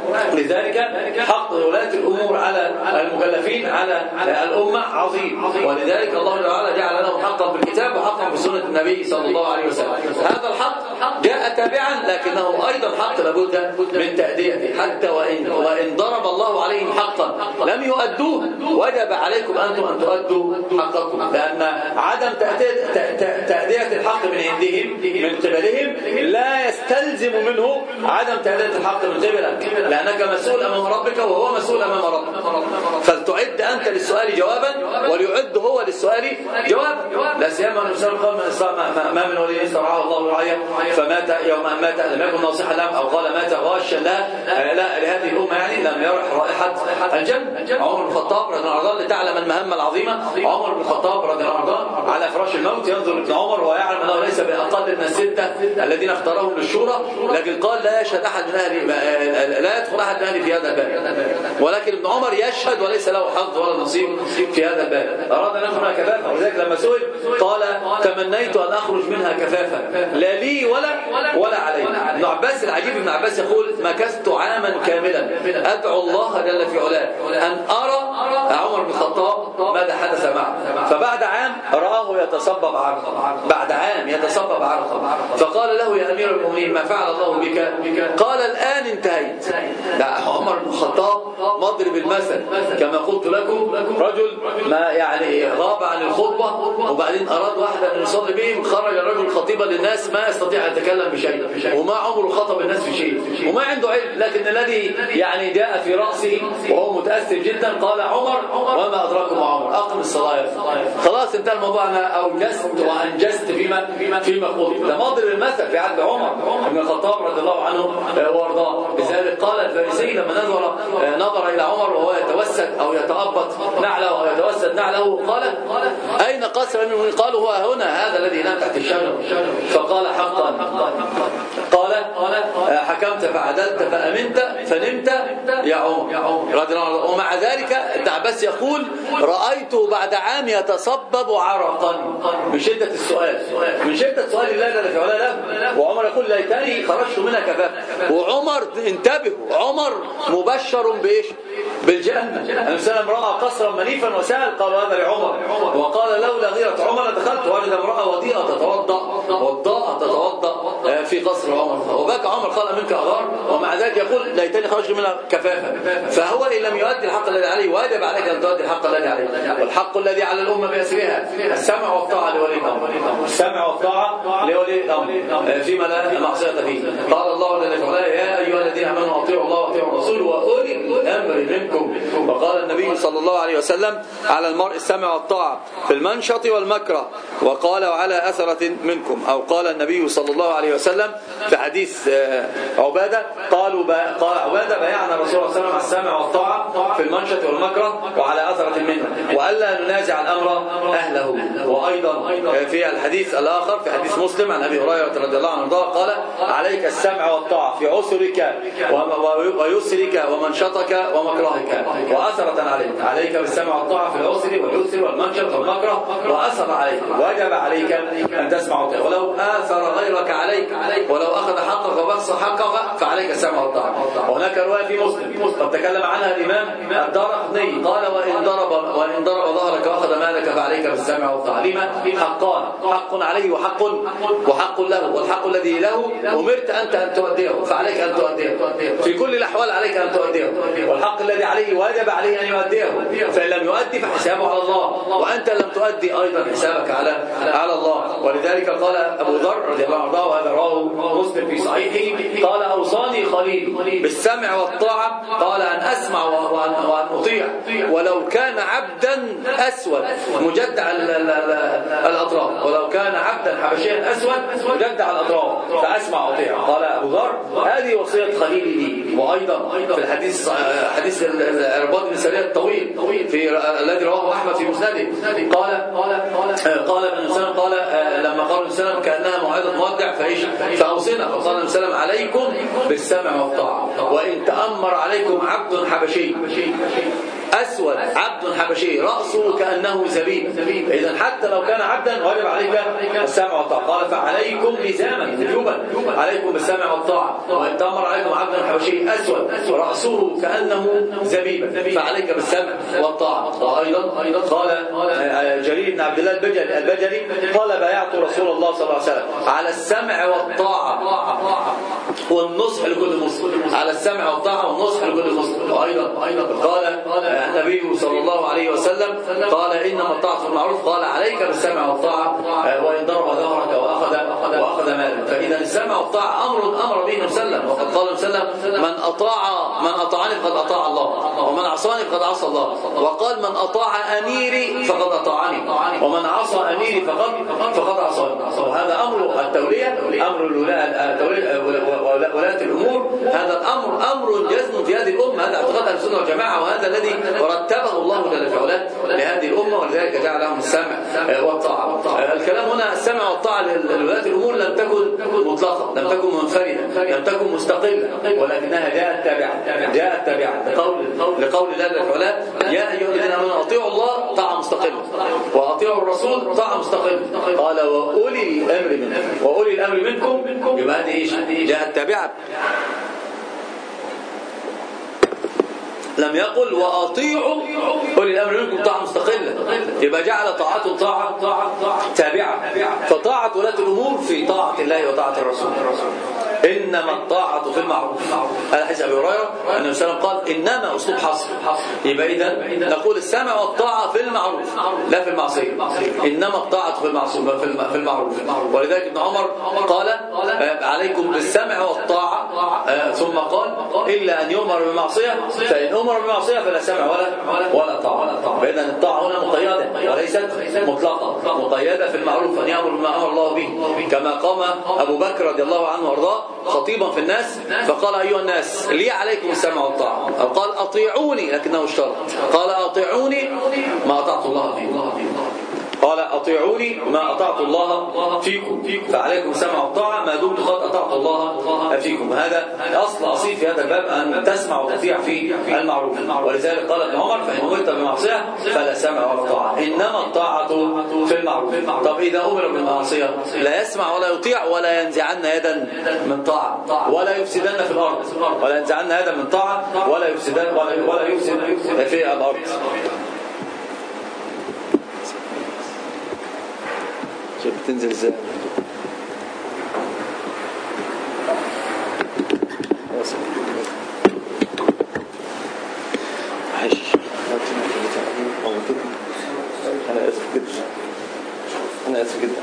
لذلك حق ولاة الأمور على المكلفين على الأمة عظيم، ولذلك الله تعالى جعل لهم حقا في الكتاب وحقا في سنة النبي صلى الله عليه وسلم. هذا الحق جاء تابعا لكنه أيضا حق لابد من تأديته، حتى وإن وإن ضرب الله عليهم حقا لم يؤدوه وجب عليكم أنتم أن تؤدوا حقكم، لأن عدم تأدية الحق من عندهم من قبلهم لا يستلزم منه عدم تأدية الحق من قبلك، لأنك مسؤول أمام ربك وهو مسؤول أمام ربك، فلتعد أنت للسؤال جوابا وليعد هو للسؤال جوابا. لا سيما أن يسأل قال ما من ولي استرعاه الله رعيه فمات يوم أن مات لم يكن ناصحا لهم، أو قال مات غاشا لا لا لهذه الأمة يعني لم يرح رائحة الجنة. عمر بن الخطاب رضي الله عنه لتعلم المهمة العظيمة، عمر بن الخطاب رضي الله عنه على فراش الموت ينظر ابن عمر ويعلم أنه ليس بأقل من الستة الذين اختارهم للشورى، لكن قال لا يشهد أحد من أهل لا يدخل أحد من أهل في هذا الباب، ولكن ابن عمر يشهد وليس له حظ ولا نصيب في هذا الباب، أراد أن يخرج كفافا. ولذلك لما سئل قال تمنيت أن أخرج منها كفافا لا لي ولا ولا علي. ابن عباس العجيب ابن عباس يقول مكثت عاما كاملا أدعو الله جل في علاه أن أرى عمر بن الخطاب ماذا حدث معه، فبعد عام رآه يتصبب عرقا، بعد عام يتصبب عرقا، فقال له يا أمير المؤمنين ما فعل الله بك؟ قال الآن انتهيت. عمر بن الخطاب مضرب المثل، كما قلت لكم رجل ما يعني غاب عن الخطبة وبعدين أراد واحدا أن يصلي بهم، خرج الرجل خطيبا للناس ما يستطيع أن يتكلم بشيء وما عمره خطب الناس في شيء وما عنده علم، لكن الذي يعني جاء في رأسه وهو متأثر جدا قال عمر وما أدراكم عمر أقم الصلاة. خلاص انتهى الموضوع، أنا أوجزت وأنجزت فيما فيما قلت. ده مضرب المثل في عهد عمر بن الخطاب رضي الله عنه وارضاه. لذلك قال الفارسي لما نظر نظر إلى عمر وهو يتوسد أو يتأبط نعله أو يتوسد نعله قال أين قاسم المؤمنين؟ قالوا هو هنا هذا الذي ينام تحت الشجرة، فقال حقا. قال حكمت فعدلت فأمنت فنمت يا عمر رضي الله عنه. ومع ذلك ابن عباس يقول رأيته بعد عام يتصبب عرقا من شدة السؤال، من شدة سؤال الله جل في علاه له. وعمر يقول ليتني خرجت منها كفاف. وعمر انتبهوا، عمر مبشر بايش؟ بالجنة. النبي صلى الله عليه وسلم رأى قصرا منيفا وسأل قال هذا لعمر، وقال لولا غيرة عمر دخلت وجد امرأة وضيئة تتوضأ وضاء تتوضأ في قصر عمر، وبكى عمر قال منك أغار. ومع ذلك يقول ليتني خرجت منها كفافا. فهو إن لم يؤدي الحق الذي عليه واجب عليك أن تؤدي الحق الذي عليه. والحق الذي على الأمة بأسرها السمع والطاعة لولي الأمر، السمع والطاعة لولي الأمر فيما لا معصية فيه. قال الله جل وعلا يا أيها الذين آمنوا أطيعوا الله وأطيعوا الرسول وأولي الأمر منكم. وقال النبي صلى الله عليه وسلم على المرء السمع والطاعة في المنشط والمكره. وقال وعلى أثرة منكم، أو قال النبي صلى الله عليه وسلم في حديث عبادة قالوا قال عبادة بايعنا الرسول صلى الله عليه وسلم على السمع والطاعة في المنشط والمكره وعلى أثرة منه، وألا ننازع الأمر أهله. وأيضا في الحديث الآخر في حديث مسلم عن أبي هريرة رضي الله عنه قال عليك السمع والطاعة في عسرك ويسرك ومنشطك ومكرهك وأثرة عليك. عليك بالسمع والطاعة في العسر واليسر والمنشط والمكره وأثر عليك. وجب عليك أن تسمع وتطيع، ولو آثر غيرك عليك، ولو أخذ حقك وبخس حقك فعليك السمع والطاعة. وهناك رواية في مسلم قد تكلم عنها الإمام الدارقطني قال وإن ضرب وإن ضرب ظهرك وأخذ مالك فعليك بالسمع والطاعة. لما؟ حقان، حق عليه وحق وحق له، والحق الذي له أمرت أنت أن تؤديه فعليك أن تؤديه في كل الأحوال، عليك أن تؤديه. والحق الذي عليه واجب عليه أن يؤديه، فإن لم يؤدي فحسابه على الله، وأنت لم تؤدي أيضا حسابك على على الله. ولذلك قال أبو ذر رضي الله عنه وهذا رواه مسلم في صحيحه قال أوصاني خليل بالسمع والطاعة قال أن أسمع وأن أطيع ولو كان عبدا أسود مجدع الأطراف، ولو كان عبدا حبشيا أسود مجدع الأطراف فأسمع وأطيع. قال أبو ذر هذه وصية خليلي لي. وأيضا في الحديث حديث العرباض بن سرية الطويل في الذي رواه أحمد في مسنده قال قال ابن سلام قال لما قال ابن سلام كأنها موعظة مودع فإيش فأوصينا. فقال ابن سلام عليكم بالسمع والطاعة وإن تأمر عليكم عبد حبشي أسود عبد حبشي رأسه كأنه زبيب. إذن حتى لو كان عبدا واجب عليك السمع والطاعة. قال فعليكم لزاما وجوبا عليكم بالسمع والطاعة وإن تأمر عليكم عبد حبشي أسود رأسه كأنه زبيب فعليك بالسمع والطاعة. وأيضا قال جرير بن عبد الله البجلي البجلي قال بايعت رسول الله صلى الله عليه وسلم على السمع والطاعة والنصح لكل مسلم، على السمع والطاعة والنصح لكل مسلم. وأيضا قال النبي صلى الله عليه وسلم قال إنما الطاعة في المعروف قال عليك بالسمع والطاعة وإن ضرب ظهرك وأخذ وأخذ مالك. فإذا السمع والطاعة أمر أمر به وسلم. وقد قال وسلم من أطاع من أطاعني فقد أطاع الله ومن عصاني فقد عصى الله. وقال من أطاع أميري فقد أطاعني ومن عصى أميري فقد فقد عصاني. وهذا أمر التولية، أمر ولاة الأمور. هذا الأمر أمر جزم في هذه الأمة، هذا اعتقاد أهل السنة والجماعة، وهذا الذي ورتبه الله جل في علاه لهذه الأمة، ولذلك جعل لهم السمع والطاعة. الكلام هنا السمع والطاعة لولاة الأمور لم تكن مطلقة، لم تكن منفردة، لم تكن مستقلة، ولكنها جاءت تابعة جاءت تابعة لقول لقول الله جل في علاه يا أيها الذين آمنوا أطيعوا الله طاعة مستقلة وأطيعوا الرسول طاعة مستقلة. قال وأولي الأمر منكم وأولي الأمر منكم يبقى هذه ايش؟ جاءت تابعة. لم يقل وأطيعوا أولي الأمر منكم طاعة مستقلة، يبقى جعل طاعته طاعة تابعة. فطاعة ولاة الأمور في طاعة الله وطاعة الرسول. إنما الطاعة في المعروف. هذا حديث أبي هريرة أن النبي صلى الله عليه وسلم قال إنما أسلوب حصر. يبقى إذا نقول السمع والطاعة في المعروف لا في المعصية. إنما الطاعة في المعروف. ولذلك ابن عمر قال عليكم بالسمع والطاعة ثم قال إلا أن يؤمر بمعصية فإن أمر بمعصية فلا سمع ولا ولا طاعة. فإذا الطاعة هنا مقيدة وليست مطلقة، مقيدة في المعروف أن يأمر بما أمر الله به. كما قام أبو بكر رضي الله عنه وارضاه خطيبا في الناس فقال أيها الناس لي عليكم السمع والطاعة، أو قال أطيعوني لكنه اشترط، قال أطيعوني ما أطعت الله فيه. قال قال أطيعوني ما أطعت الله فيكم، فعليكم السمع والطاعة ما دمت قد أطعت الله فيكم. هذا أصل أصيل في هذا الباب، أن تسمع وتطيع في المعروف. ولذلك قال ابن عمر فإن أمرت بمعصية فلا سمع ولا طاعة، إنما الطاعة في المعروف. طب إذا أمر بالمعصية لا يسمع ولا يطيع ولا ينزعن يدا من طاعة ولا يفسدن في الأرض، ولا ينزعن يدا من طاعة ولا يفسدن ولا يفسد في الأرض. شوف بتنزل ازاي. انا اسف جدا انا اسف جدا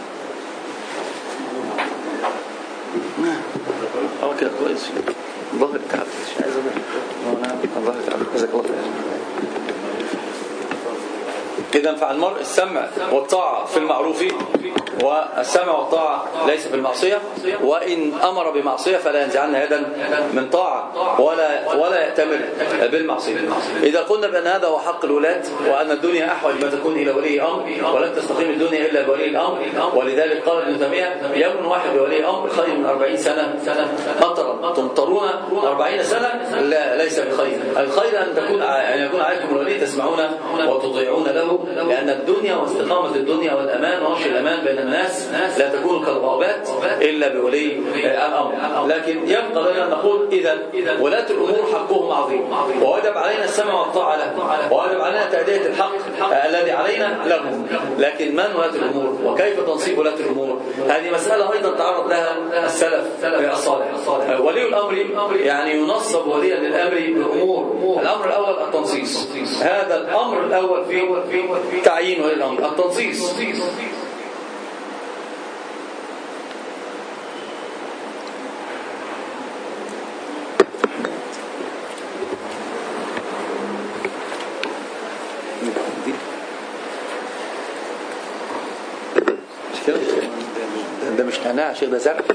اه كده كويس. ظهري تعب مش عايز اقول انا ظهري تعب. جزاك الله خير. إذن فالمرء السمع والطاعة في المعروف، والسمع والطاعة ليس في المعصية، وإن أمر بمعصية فلا ينزعن يدا من طاعة ولا ولا يأتمر بالمعصية. إذا قلنا بأن هذا هو حق الولاة، وأن الدنيا أحوج ما تكون إلى ولي أمر، ولن تستقيم الدنيا إلا بولي الأمر، ولذلك قال ابن تيمية يوم واحد بولي أمر خير من أربعين سنة مطرا تمطرون أربعين سنة لا ليس بخير. الخير أن تكون أن يكون عليكم الولي تسمعون وتطيعون له، لأن الدنيا واستقامة الدنيا والأمان ونشر الأمان بين الناس لا تكون كالغابات إلا بولي الأمر. لكن يبقى لنا نقول إذا ولاة الأمور حقهم عظيم، ووجب علينا السمع والطاعة له، ووجب علينا تأدية الحق الذي علينا لهم. لكن من ولاة الأمور وكيف تنصيب ولاة الأمور؟ هذه مسألة أيضا تعرض لها السلف الصالح. ولي الأمر يعني ينصب وليا للأمر بأمور. الأمر الأول التنصيص، هذا الأمر الأول في تعيين ولي الأمر التنصيص. ده مش نعناع يا شيخ، ده زرع.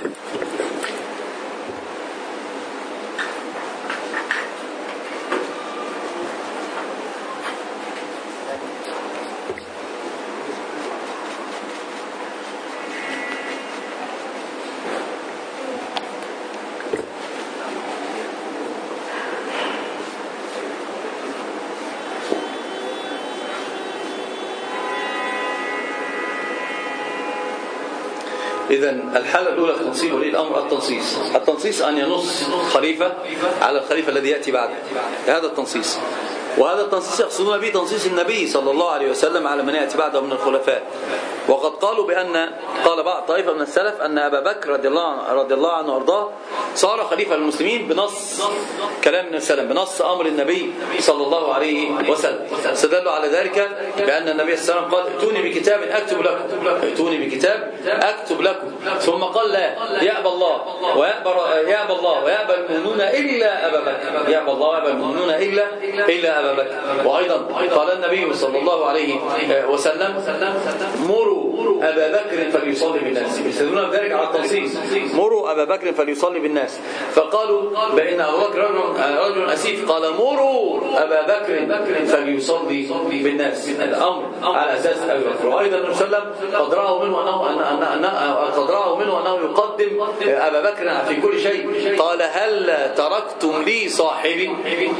إذن الحالة الأولى في تنصيب ولي الأمر التنصيص. التنصيص أن ينص خليفة على الخليفة الذي يأتي بعده، هذا التنصيص. وهذا التنصيص يقصدون به تنصيص النبي صلى الله عليه وسلم على من يأتي بعده من الخلفاء. وقد قالوا بأن قال بعض طائفة من السلف أن أبا بكر رضي الله رضي الله عنه وارضاه صار خليفة للمسلمين بنص كلام النبي صلى الله عليه وسلم، بنص أمر النبي صلى الله عليه وسلم. استدلوا على ذلك بأن النبي صلى الله عليه وسلم قال ائتوني بكتاب أكتب لكم، ائتوني بكتاب أكتب لكم. ثم قال لا يأبى الله ويأبى يأبى الله ويأبى المؤمنون إلا أبا بكر، يأبى الله ويأبى المؤمنون إلا إلا أبا بكر. وأيضا قال النبي صلى الله عليه وسلم مروا أبا بكر فليصلي بالناس، يستدلون بذلك على التنصيص، مروا أبا بكر فليصلي بالناس. فقالوا بأن أبا بكر رجل أسيف، قال مروا أبا بكر فليصلي بالناس، الأمر على أساس أبي بكر. وأيضا النبي صلى الله عليه وسلم قد رأوا منه أنه قد رأوا منه أنه يقدم أبا بكر في كل شيء. قال هل تركتم لي صاحبي؟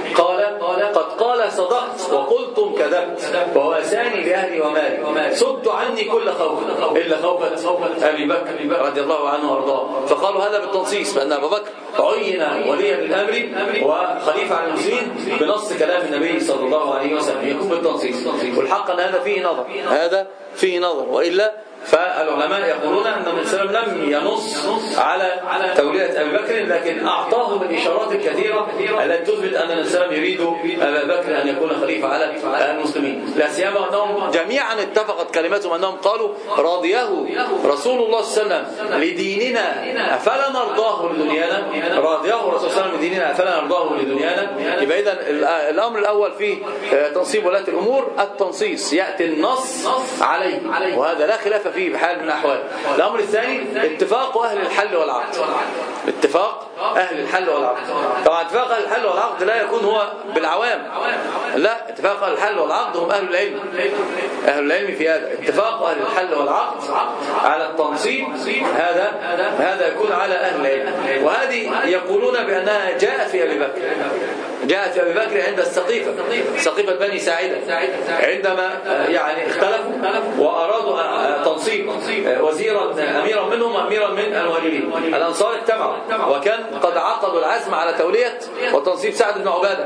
قال قد قال صدقت وقلتم كذبت وواساني بأهلي ومالي، صدت عني كل خوف إلا خوفة أبي بكر رضي الله عنه وارضاه. فقالوا هذا بالتنصيص، بأن أبا بكر عين وليا للأمر وخليفة على المسلمين بنص كلام النبي صلى الله عليه وسلم، يكون بالتنصيص. والحق أن هذا فيه نظر، هذا فيه نظر، وإلا فالعلماء يقولون أن النبي صلى الله عليه وسلم لم ينص على تولية أبي بكر، لكن أعطاه من الإشارات الكثيرة التي تثبت أن النبي صلى الله عليه وسلم يريد أبا بكر أن يكون خليفة على المسلمين. لا سيما أنهم جميعا اتفقت كلمتهم أنهم قالوا رضيه رسول الله صلى الله عليه وسلم لديننا أفلا نرضاه لدنيانا، رضيه رسول الله صلى الله عليه وسلم لديننا أفلا نرضاه لدنيانا. يبقى إذن الأمر الأول في تنصيب ولاة الأمور التنصيص، يأتي النص عليه، وهذا لا خلاف فيه بحال من الأحوال. الأمر الثاني اتفاق أهل الحل والعقد، اتفاق أهل الحل والعقد. طبعا اتفاق أهل الحل والعقد لا يكون هو بالعوام، لا، اتفاق أهل الحل والعقد هم أهل العلم، أهل العلم في هذا. اتفاق أهل الحل والعقد على التنصيب هذا هذا يكون على أهل العلم. وهذه يقولون بأنها جاءت في أبي بكر، جاءت في أبي بكر عند السقيفة، سقيفة بني ساعدة، عندما يعني اختلفوا وأرادوا تنصيب وزيرا أميرا منهم وأميرا من المهاجرين. الأنصار اجتمعوا وكان قد عقدوا العزم على تولية وتنصيب سعد بن عبادة،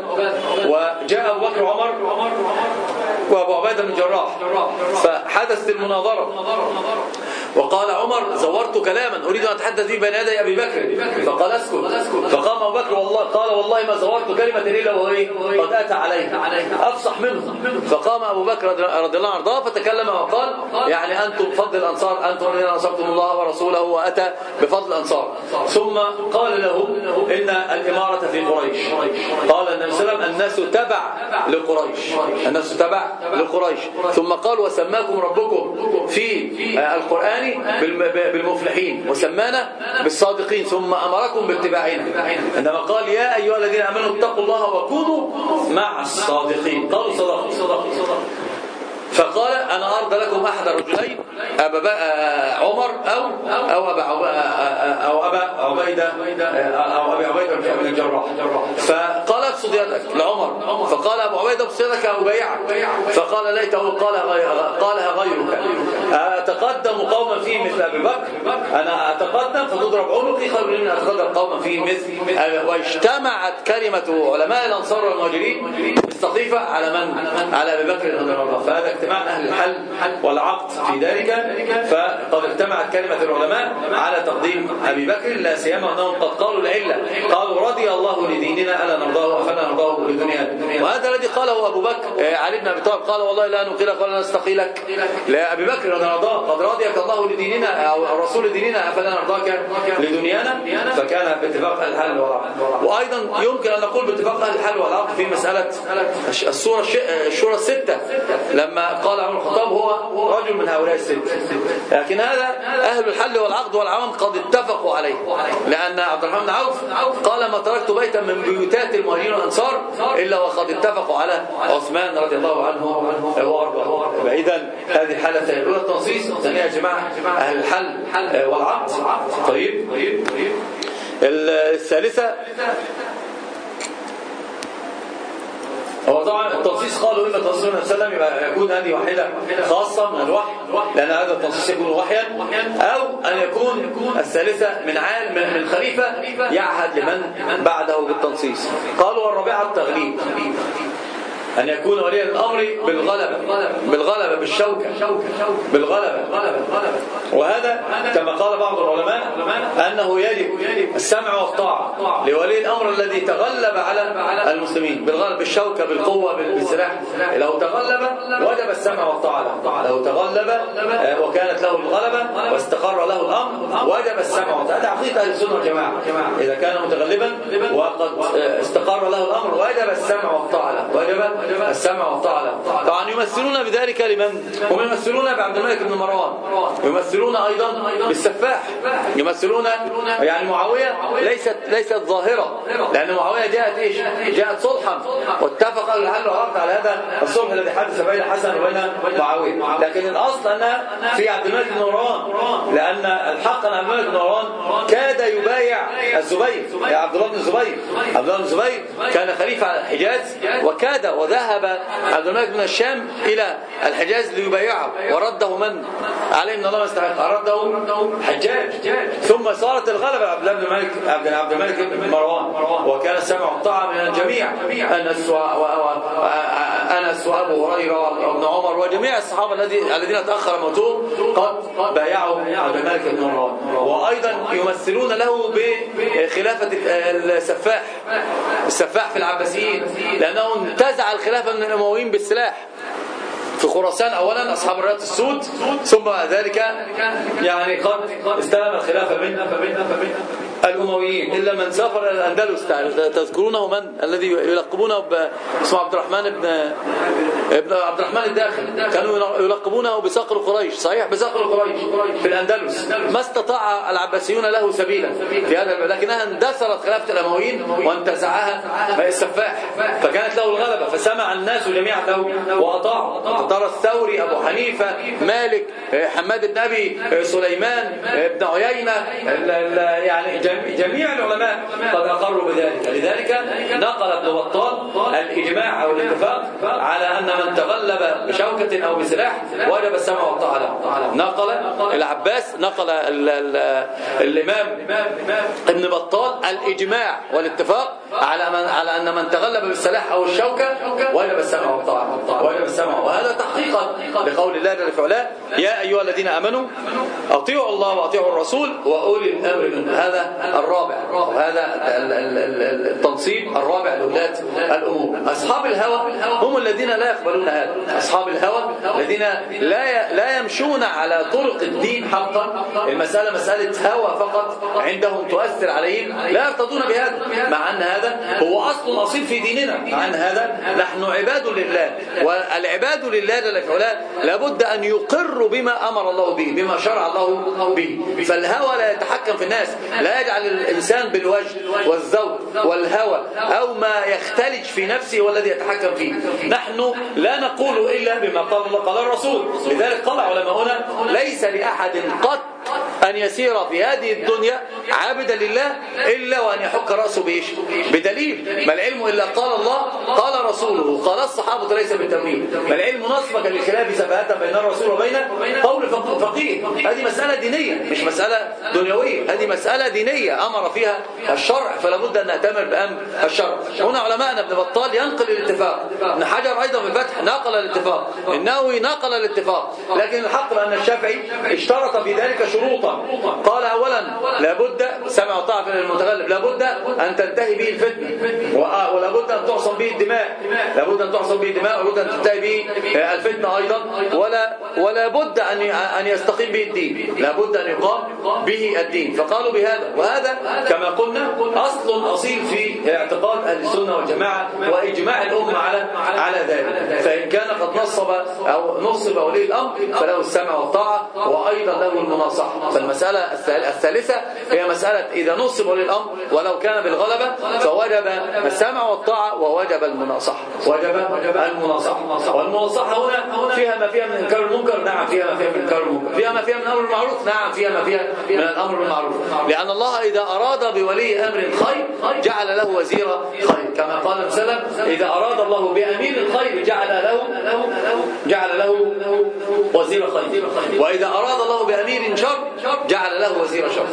وجاء أبو بكر وعمر وأبو عبيدة بن الجراح، فحدثت المناظرة، وقال عمر: زورت كلاما أريد أن أتحدث به بين يدي أبي بكر، فقال: اسكت. فقام أبو بكر والله قال: والله ما زورت كلمة إلا وهو قد أتى عليه أفصح منه. فقام أبو بكر رضي الله عنه فتكلم وقال: يعني أنتم فضل الأنصار، أنتم الذين نصرتم الله ورسوله، وأتى بفضل الأنصار. ثم قال له: إن الإمارة في قريش. قال النبي صلى الله عليه وسلم: الناس تبع لقريش، الناس تبع لقريش. ثم قال: وسماكم ربكم في القرآن بالمفلحين وسمانا بالصادقين، ثم أمركم باتباعنا. عندما قال: يا أيها الذين آمنوا اتقوا الله وكونوا مع الصادقين، قالوا: صدق صدق صدق. فقال: أنا أرضى لكم أحد الرجلين، أبا عمر أو أو أبا أو أبا عبيدة أو أبي عبيدة بن الجراح. فقال: ابسط يدك لعمر. فقال أبو عبيدة: ابسط يدك أبايعك. فقال: ليته قالها غيرك. أتقدم قوما فيه مثل أبي بكر، أنا أتقدم فتضرب عنقي خير من أن أتقدم قوما فيه مثل. واجتمعت كلمة علماء الأنصار والمهاجرين بالسقيفة على من؟ على أبي بكر رضي الله عنه. فهذا اجتماع أهل الحل والعقد في ذلك، فقد اجتمعت كلمة العلماء على تقديم أبي بكر، لا سيما أنهم قد قالوا العلة، قالوا: رضي الله لديننا ألا نرضاه أفلا نرضاه لدنيانا. وهذا الذي قاله أبو بكر علي بن أبي طالب، قال: والله لا نقيلك ولا نستقيلك لأبي بكر رضي الله، قد رضيك الله لديننا أو الرسول لديننا أفلا نرضاك لدنيانا. فكان باتفاق الحل والعقد. وأيضا يمكن أن نقول باتفاق الحل والعقد في مسألة السورة الشورى الستة، لما قال عمر الخطاب هو رجل من هؤلاء الستة. لكن هذا أهل الحل والعقد والعوام قد اتفقوا عليه، لأن عبد الرحمن بن عوف قال: ما تركت بيتا من بيوتات المهاجرين والأنصار إلا وقد اتفقوا على عثمان رضي الله عنه وأرضاه. إذن هذه الحالة الأولى التنصيص، الثانية يا جماعة أهل الحل والعقد. طيب طيب طيب الثالثة هو طبعا التنصيص، قالوا إما تنصيص النبي صلى الله عليه وسلم يكون هذه واحدة خاصة من الوحي، لأن هذا التنصيص يكون وحيا، أو أن يكون الثالثة من عالم من خليفة يعهد لمن بعده بالتنصيص. قالوا: والرابعة التغليب، أن يكون ولي الأمر بالغلبة بالغلبة بالشوكة بالغلبة. وهذا كما قال بعض العلماء أنه يجب السمع والطاعة لولي الأمر الذي تغلب على المسلمين بالغلبة بالشوكة بالقوة بالسلاح. لو تغلب وجب السمع والطاعة له، لو تغلب وكانت له الغلبة واستقر له الأمر وجب السمع والطاعة. هذا عقيدة أهل السنة والجماعة، إذا كان متغلبا وقد استقر له الأمر وجب السمع والطاعة له، وجب السمع والطاعة له. طبعا يمثلون بذلك لمن؟ هم يمثلون بعبد الملك بن مروان، يمثلون أيضا بالسفاح، يمثلون يعني معاوية ليست ليست ظاهرة، لأن معاوية جاءت إيش؟ جاءت صلحا، واتفق الحل والعقد على هذا الصلح الذي حدث بين الحسن وبين معاوية. لكن الأصل أنها في عبد الملك بن مروان، لأن الحق أن عبد الملك بن مروان كاد يبايع الزبير، يا عبد الله بن الزبير. عبد الله بن الزبير كان خليفة على الحجاز، وكاد وذهب عبد الملك بن الشام إلى الحجاز ليبايعه، ورده من عليه من الله ما استحق، رده حجاج. ثم صارت الغلبة عبد الله بن الملك عبد الملك بن مروان، وكان السمع والطاعة من الجميع، أنس أنس وأبو هريرة وابن عمر وجميع الصحابة الذين تأخر موتهم قد بايعوا عبد الملك بن مروان. وأيضا يمثلون له بخلافة السفاح السفاح في العباسيين، لأنه انتزع الخلافة من الأمويين بالسلاح، في خراسان أولا أصحاب الرايات السود، ثم ذلك يعني قد استلم الخلافة من الأمويين، إلا من سافر إلى الأندلس. تذكرونه من الذي يلقبونه باسم عبد الرحمن بن ابن عبد الرحمن الداخل، كانوا يلقبونه بصقر قريش، صحيح بصقر قريش في الأندلس. ما استطاع العباسيون له سبيلا في هذا، لكنها اندثرت خلافة الأمويين وانتزعها السفاح، فكانت له الغلبة، فسمع الناس جميعا له وأطاعوا. ترى الثوري، أبو حنيفة، مالك، حماد بن أبي سليمان، ابن عيينة، يعني جميع العلماء قد أقروا بذلك. لذلك نقل ابن بطال الإجماع أو الاتفاق على أن من تغلب بشوكة أو بسلاح وجب السمع والطاعة له. نقل العباس، نقل ال ال الإمام ابن بطال الإجماع والاتفاق على من على أن من تغلب بالسلاح أو الشوكة وجب السمع والطاعة، وجب السمع. وهذا تحقيقا لقول الله جل في علاه: يا أيها الذين آمنوا أطيعوا الله وأطيعوا الرسول وأولي الأمر منكم. هذا الرابع، وهذا التنصيب الرابع لولاة الأمور. أصحاب الهوى هم الذين لا يقبلون هذا. أصحاب الهوى الذين لا لا يمشون على طرق الدين حقا، المسألة مسألة هوى فقط عندهم تؤثر عليهم، لا يرتضون بهذا، مع أن هذا هو أصل أصيل في ديننا، مع أن هذا نحن عباد لله، والعباد لله جل في علاه لابد أن يقروا بما أمر الله به، بما شرع الله به. فالهوى لا يتحكم في الناس، لا يجعل الإنسان بالوجد والذوق والهوى أو ما يختلج في نفسه والذي يتحكم فيه. نحن لا نقول إلا بما قال الله قال الرسول. لذلك قال علماؤنا: ليس لأحد قط أن يسير في هذه الدنيا عابدا لله إلا وأن يحك رأسه بإيش؟ بدليل. ما العلم إلا قال الله قال رسوله قال الصحابة، ليس بالتمويل. ما العلم نصبك للخلاف سبهة بين الرسول وبين قول فقيه. هذه مسألة دينية مش مسألة دنيوية، هذه مسألة دينية أمر فيها الشرع، فلا بد أن نأتمر بأمر الشرع. هنا علماءنا ابن بطال ينقل الاتفاق، ابن حجر أيضا في الفتح نقل الاتفاق، النووي نقل الاتفاق. لكن الحق بأن الشافعي اشترط في ذلك شروطا. قال أولا لابد سمع وطاعة للمتغلب، لابد أن تنتهي به الفتنة، ولابد أن تعصم به الدماء، لابد أن تعصم به الدماء، ولابد أن تنتهي به الفتنة أيضا، ولا ولا بد أن أن يستقيم به الدين، لابد أن يقام به الدين. فقالوا بهذا، وهذا كما قلنا أصل أصيل في اعتقاد أهل السنة والجماعة وإجماع الأمة على على ذلك. فإن كان قد نصب أو نصب ولي الأمر فله السمع والطاعة وأيضا له المناصحة. فالمسألة الثالثة هي مسألة إذا نصب ولي الأمر ولو كان بالغلبة فوجب السمع والطاعة ووجب المناصحة، وجب المناصحة. والمناصحة هنا فيها ما فيها من إنكار المنكر، نعم فيها ما فيها من إنكار المنكر، فيها ما فيها من أمر المعروف، نعم فيها ما فيها من الأمر بالمعروف. لأن الله إذا أراد بولي أمر خير جعل له وزير خير، كما قال النبي صلى الله عليه وسلم: إذا أراد الله بأمير الخير جعل له جعل له وزير خير، وإذا أراد الله بأمير شر جعل له وزير شر.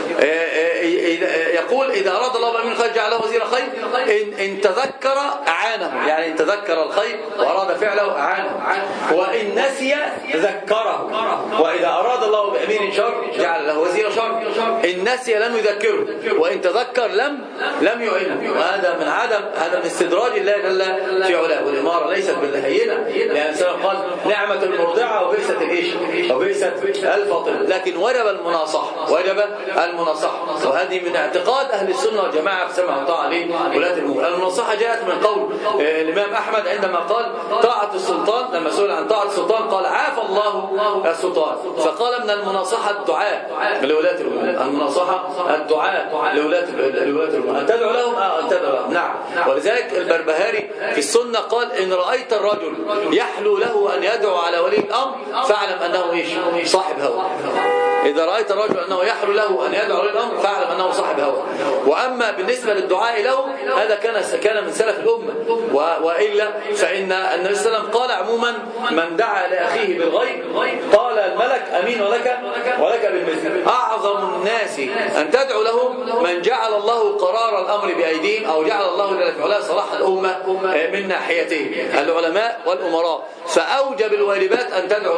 يقول: إذا أراد الله بأمير خير جعل له وزير خير، إن, إن تذكر أعانه، يعني إن تذكر الخير وأراد فعله أعانه، وإن نسي ذكره. وإذا أراد الله بأمير شر جعل له وزير شر، إن نسي لم يذكره، وإن تذكر لم لم يعينه. وهذا من عدم هذا من استدراج الله جل في علاه. والإمارة ليست بالهينة، لأن السلام قال: نعمة المرضعة وبئست الإيش وبئست الفاطمة. لكن وجب المناصحة، وجب المناصحة. وهذه من اعتقاد أهل السنة والجماعة في سمع وطاعة لولاة الأمور. المناصحة جاءت من قول الإمام أحمد عندما قال: طاعة السلطان، لما سئل عن طاعة السلطان قال: عافى الله السلطان. فقال: من المناصحة الدعاء لولاة الأمور، المناصحة الدعاء لولاة الأمور، أن تدعو لهم أو أن تدعو لهم. نعم. ولذلك البربهاري في السنة قال: إن رأيت الرجل يحلو له أن يدعو على ولي الأمر فاعلم أنه إيش؟ صاحب هوى. إذا رأيت الرجل أنه يحلو له أن يدعو للأمر فاعلم أنه صاحب هوى. وأما بالنسبة للدعاء له هذا كان كان من سلف الأمة، وإلا فإن النبي صلى الله عليه وسلم قال عموما: من دعا لأخيه بالغيب قال الملك أمين ولك ولك بالمثل. أعظم الناس أن تدعو لهم من جعل الله قرار الأمر بأيديهم، أو جعل الله جل في علاه صلاح الأمة من ناحيته، العلماء والأمراء. فأوجب الواجبات أن تدعو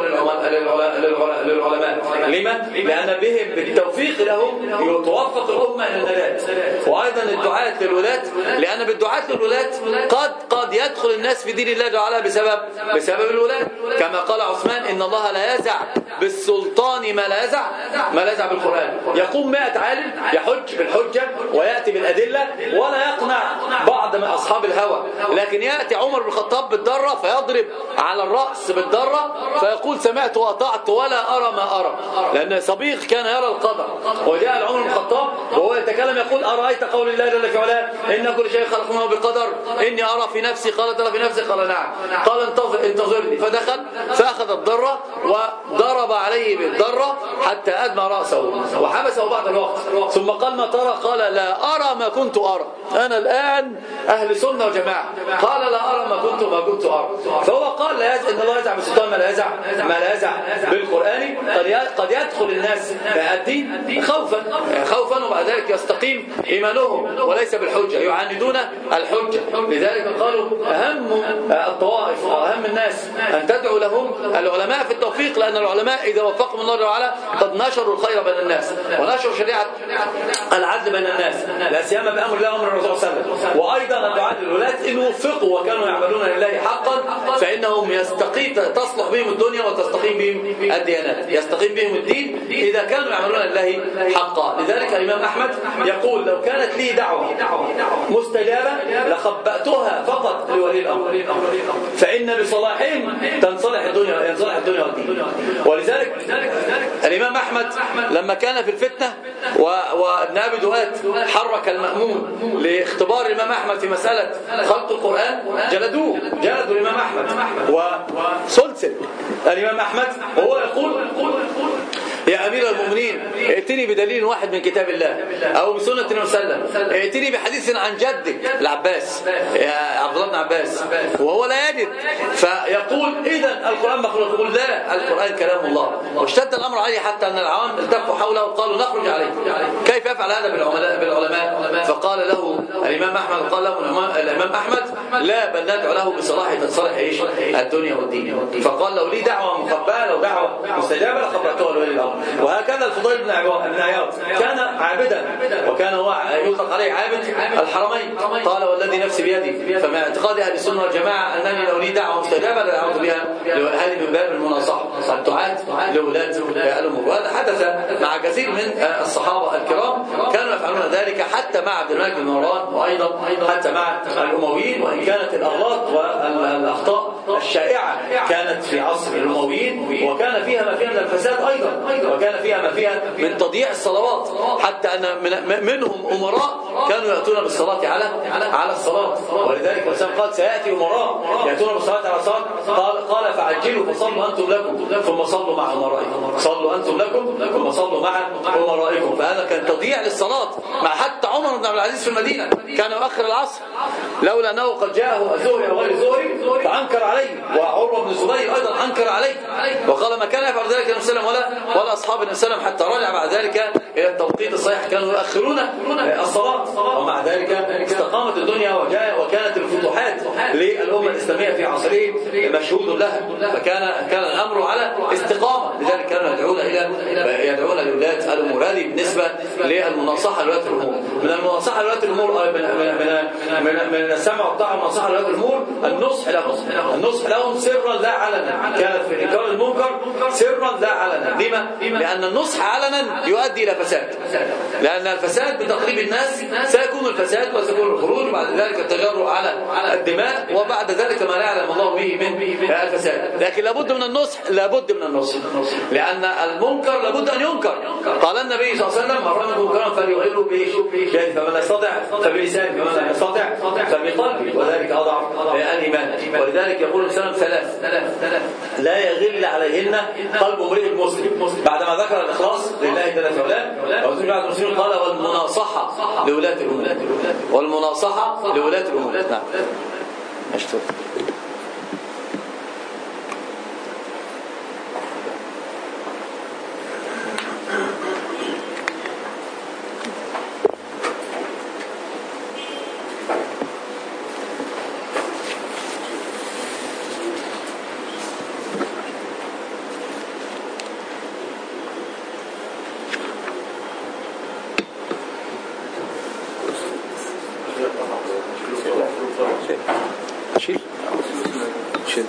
للعلماء. لما؟ لأن بهم بالتوفيق لهم توفق الأمة إلى النجاة. وأيضا الدعاة للولاة، لأن بالدعاة للولاة قد قد يدخل الناس في دين الله تعالى بسبب بسبب الولاة، كما قال عثمان إن الله لا يزع بالسلطان ما لا يزع ما لا يزع بالقرآن. يقوم مائة عالم يحج بالحجة ويأتي بالأدلة ولا يقنع بعض من أصحاب الهوى، لكن يأتي عمر بن الخطاب بالضرة فيضرب على الرأس بالضرة فيقول سمعت وأطعت ولا أرى ما أرى، لأن صبيغ كان يرى القدر. وجاء عمر بن الخطاب وهو يتكلم يقول أرأيت قول الله جل في علاه إن كل شيء خلقناه بقدر إني أرى في نفسي، قال ترى في نفسي، قال نعم، قال انتظر انتظرني، فدخل فأخذ الضرة وضرب عليه بالضرة حتى أدمى رأسه وحبسه بعد الوقت، ثم قال ما ترى؟ قال لا أرى ما كنت أرى، أنا الآن أهل سنة وجماعة. قال لا أرى ما كنت ما كنت أرى. فهو قال لا يزع إن الله يزع بالسلطان ما لا يزع ما لا يزع بالقرآن. قد يدخل الناس الدين خوفا خوفا وبعد ذلك يستقيم إيمانهم وليس بالحجة، يعاندون الحجة. لذلك قالوا أهم الطوائف وأهم الناس أن تدعو لهم العلماء في التوفيق، لأن العلماء إذا وفقهم الله تعالى قد نشروا الخير بين الناس ونشروا شريعة العدل بين الناس، لا سيما بأمر الله وأمر الرسول صلى الله عليه وسلم. وأيضا الدعاة للولاة إن وفقوا وكانوا يعملون لله حقا فإنهم يستقيم تصلح بهم الدنيا وتستقيم بهم الديانات، يستقيم بهم الدين إذا كانوا يعملون لله حقا. لذلك الإمام أحمد يقول لو كانت لي دعوة مستجابة لخبأتها فقط لولي الأمر، فإن بصلاحهم تنصلح الدنيا ينصلح الدنيا والدين. ولذلك الإمام أحمد لما كان في الفتنة وابن أبي دؤاد حرك المأمون لاختبار الإمام أحمد في مسألة خلق القرآن جلدوه جلدوا الإمام أحمد وسلسل الإمام أحمد وهو يقول يا أمير المؤمنين ائتني بدليل واحد من كتاب الله أو بسنة النبي صلى الله عليه وسلم، ائتني بحديث عن جدك العباس يا عبد الله بن عباس، وهو لا يجد. فيقول إذا القرآن مخلوق، يقول لا القرآن كلام الله. واشتد الأمر عليه حتى أن العوام التفوا حوله وقالوا نخرج عليه، كيف يفعل هذا بالعلماء؟ فقال له الإمام أحمد قال له الإمام أحمد لا بل ندعو له بصلاح تصلح إيش الدنيا والدين. فقال لو لي دعوة مخبأة لو دعوة مستجابة لخبأتها لولي الأمر. وهكذا الفضيل بن عياض كان عابدا وكان هو يطلق عليه عابد الحرمين. قال والذي نفسي بيدي فما اعتقاد اهل السنه والجماعه انني لو لي دعوه مستجابه لدعوت بها، هذه من باب المناصحه الدعاة لولاة الامور. وهذا حدث مع كثير من الصحابه الكرام كانوا يفعلون ذلك حتى مع عبد الملك بن مروان وايضا حتى مع الامويين، وان كانت الاغلاط والاخطاء الشائعه كانت في عصر الامويين وكان فيها ما فيها من الفساد ايضا، وكان فيها ما فيها من تضييع الصلوات، حتى أن من منهم أمراء كانوا يأتون بالصلاة على على الصلاة. ولذلك الإسلام قال سيأتي أمراء يأتون بالصلاة على الصلاة، قال قال فعجلوا فصلوا أنتم لكم ثم صلوا مع أمرائكم، صلوا أنتم لكم ثم صلوا مع أمرائكم. فهذا كان تضييع للصلاة. مع حتى عمر بن عبد العزيز في المدينة كان يؤخر العصر لولا أنه قد جاءه الزهري أو غير الزهري فأنكر عليه، وعروة بن الزبير أيضا أنكر عليه وقال ما كان يفعل ذلك النبي صلى الله عليه وسلم ولا ولا أصحاب النبي صلى الله عليه وسلم، حتى رجع بعد ذلك إلى التوقيت الصحيح كانوا يؤخرون الصلاة. ومع ذلك استقامت الدنيا وجاء وكانت الفتوحات للأمة الإسلامية في عصره مشهود لها، فكان كان الأمر على استقامة. لذلك كانوا يدعون إلى يدعون لولاة الأمور. هذه بالنسبة للمناصحة لولاة الأمور. من المناصحة لولاة الأمور من من من من السمع والطاعة والمناصحة لولاة الأمور النصح لهم، النصح لهم سرا لا علنا. كانت في إنكار المنكر سرا لا علنا. لما؟ لأن النصح علنا يؤدي إلى فساد، لأن الفساد بتقريب الناس سيكون الفساد وسيكون الخروج وبعد ذلك التجرؤ على الدماء وبعد ذلك ما لا يعلم الله به من الفساد. لكن لابد من النصح، لابد من النصح، لأن المنكر لابد أن ينكر. قال النبي صلى الله عليه وسلم من رأى منكرا فليغيره بيده فمن لا يستطع فبلسانه فمن لا يستطع فبقلبه وذلك أضعف الإيمان. ولذلك يقول الإسلام ثلاث لا يغل عليهن قلب امرئ مسلم. بعدما ذكر الإخلاص لله جل وعلا وسمع المسلمين قال والمناصحة لولاة الأمور، والمناصحة لولاة الأمور. نعم أشترك. شيل شيل.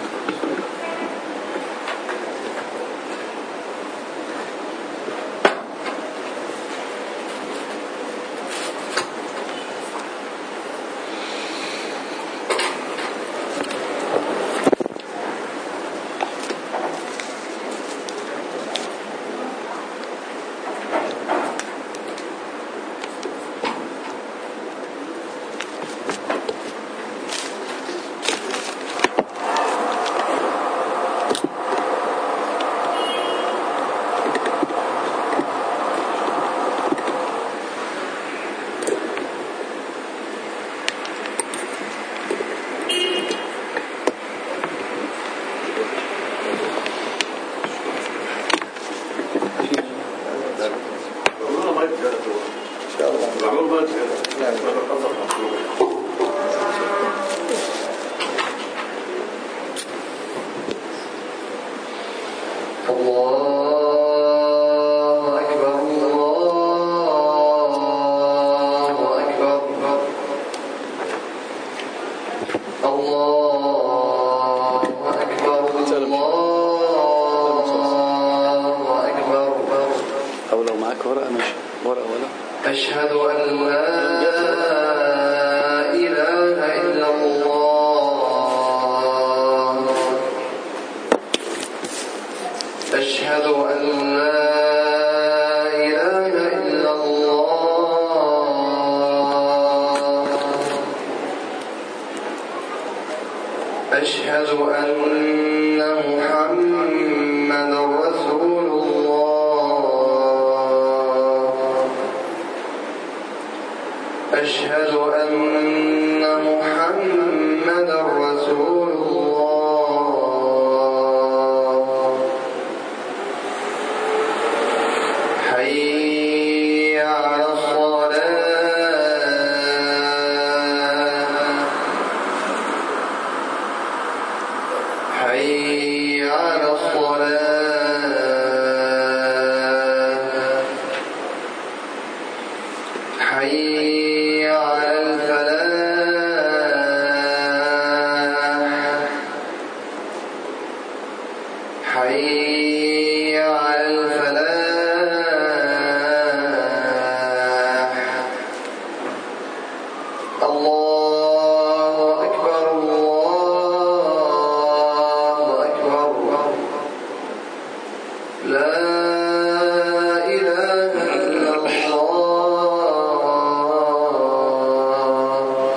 أشهد أن لا إله إلا الله أشهد أن لا إله إلا الله أشهد أن محمدا رسول أشهد أن محمدا رسول الله حي على الصلاة حي على الصلاة حي حي على الفلاح الله أكبر الله أكبر لا إله إلا الله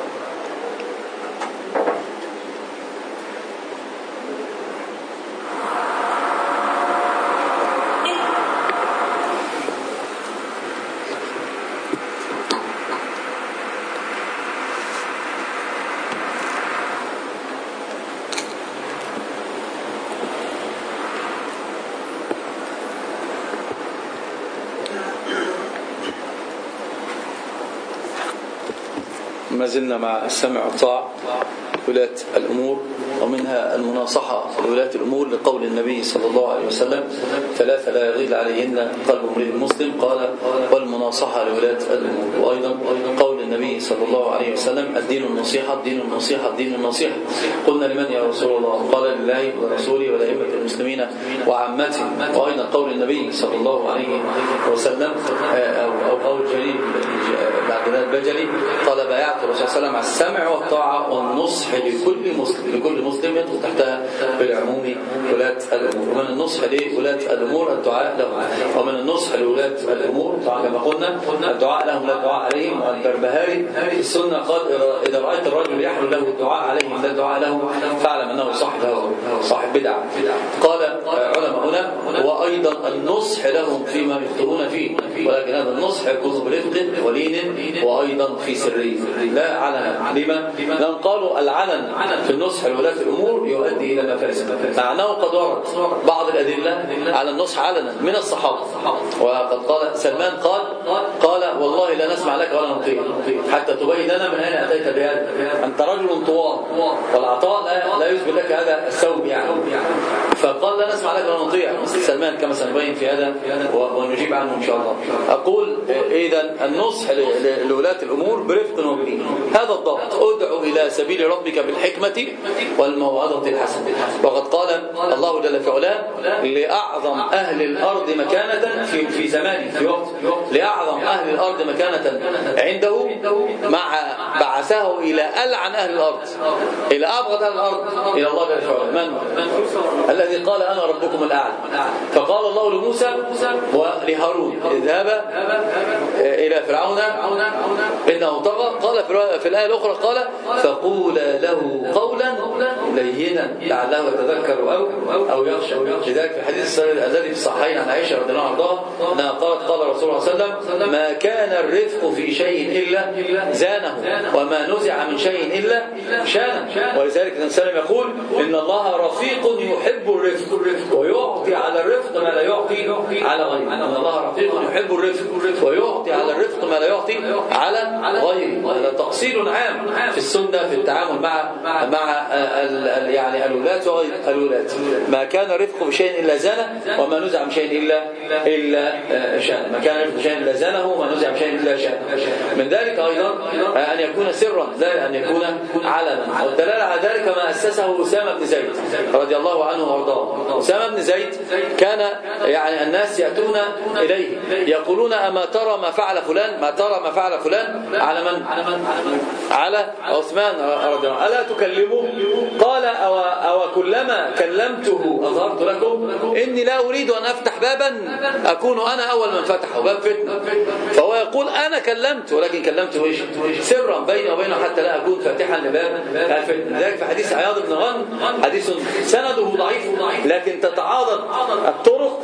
ما زلنا مع السمع والطاعة ولاة الأمور، ومنها المناصحة لولاة الأمور لقول النبي صلى الله عليه وسلم ثلاثة لا يغيل عليهن قلب امرئ مسلم، قال والمناصحة لولاة الأمور. وأيضا قول النبي صلى الله عليه وسلم الدين النصيحة الدين النصيحة الدين النصيحة. قلنا لمن يا رسول الله؟ قال لله ورسوله ولأئمة المسلمين وعامتهم. وأيضا قول النبي صلى الله عليه وسلم أو قول جرير بعد ذلك البجلي قال بايعت الرسول صلى الله عليه وسلم على السمع والطاعة والنصح لكل مسلم لكل مسلم يدخل تحتها بالعموم ولاة الأمور. ومن النصح لولاة الأمور الدعاء لهم، ومن النصح لولاة الأمور كما قلنا الدعاء لهم لا الدعاء عليهم. والبربهاري في السنة قال إذا رأيت الرجل يحل له الدعاء عليهم لا الدعاء لهم فاعلم أنه صاحب صاحب بدعة. قال علماؤنا وأيضا النصح لهم فيما يخطئون فيه، ولكن هذا النصح يكون برفق ولين وأيضا في سرية لا علنا. لما؟ لأن قالوا العلن في النصح لولاة الأمور يؤدي إلى مفاسد، مع أنه قد ورد بعض الأدلة على النصح علنا من الصحابة. وقد قال سلمان قال قال والله لا نسمع لك ولا نطيع حتى تبين لنا من أين أتيت بهذا. أنت رجل طوال والعطاء لا, لا يثبت لك هذا الثوب يعني. فقال لا نسمع لك ولا نطيع مثل سلمان كما سنبين في هذا ونجيب عنه إن شاء الله. أقول إذا النصح لولاة الأمور برفق وبلين، هذا الضبط. ادعو إلى سبيل ربك بالحكمة والموعظة الحسنة. وقد قال الله جل في علاه لأعظم أهل الأرض مكانة في في زمانه في وقت لأعظم أهل الأرض مكانة عنده مع بعثه إلى ألعن أهل الأرض، إلى أبغض أهل الأرض إلى الله جل في علاه. من؟ الذي قال أنا ربكم الأعلى. فقال الله لموسى ولهارون اذهبا إلى فرعون إنه طغى. قال في الآية الأخرى قال فقولا له قولا لينا لعله يتذكر أو أو يخشى. لذلك في حديث الذي في الصحيحين عن عائشة رضي الله عنها أنها قالت قال رسول الله صلى الله عليه وسلم ما كان الرفق في شيء إلا زانه وما نزع من شيء إلا شانه. ولذلك النبي صلى الله عليه وسلم يقول إن الله رفيق يحب الرفق ويعطي على الرفق ما لا يعطي على غيره. إن الله رفيق يحب الرفق ويعطي على الرفق ما لا يعطي على غيره. هذا تقصير عام في السنة في التعامل مع مع يعني الولاة وغير الولاة. ما كان رفق بشيء إلا زانه وما نزع من شيء إلا إلا شانه. ما كان رفق بشيء إلا زانه وما نزع من شيء إلا شانه. من ذلك أيضا أن يكون سرا لا أن يكون علنا. والدلالة على ذلك ما أسسه أسامة بن زيد رضي الله عنه وارضاه. أسامة بن زيد كان يعني الناس يأتون إليه يقولون أما ترى ما فعل فلان ما ترى ما فعل فلان على من؟ على عثمان رضي الله عنه ألا تكلمه؟ قال أو, أو كلما كلمته أظهرت لكم إني لا أريد أن أفتح بابا أكون أنا أول من فتحه باب فتنة. فهو يقول أنا كلمت ولكن كلمته إيش؟ سرا بيني وبينه حتى لا أكون فاتحا لباب الفتنة. ذلك في حديث عياض بن غنم حديث سنده ضعيف لكن تتعاضد الطرق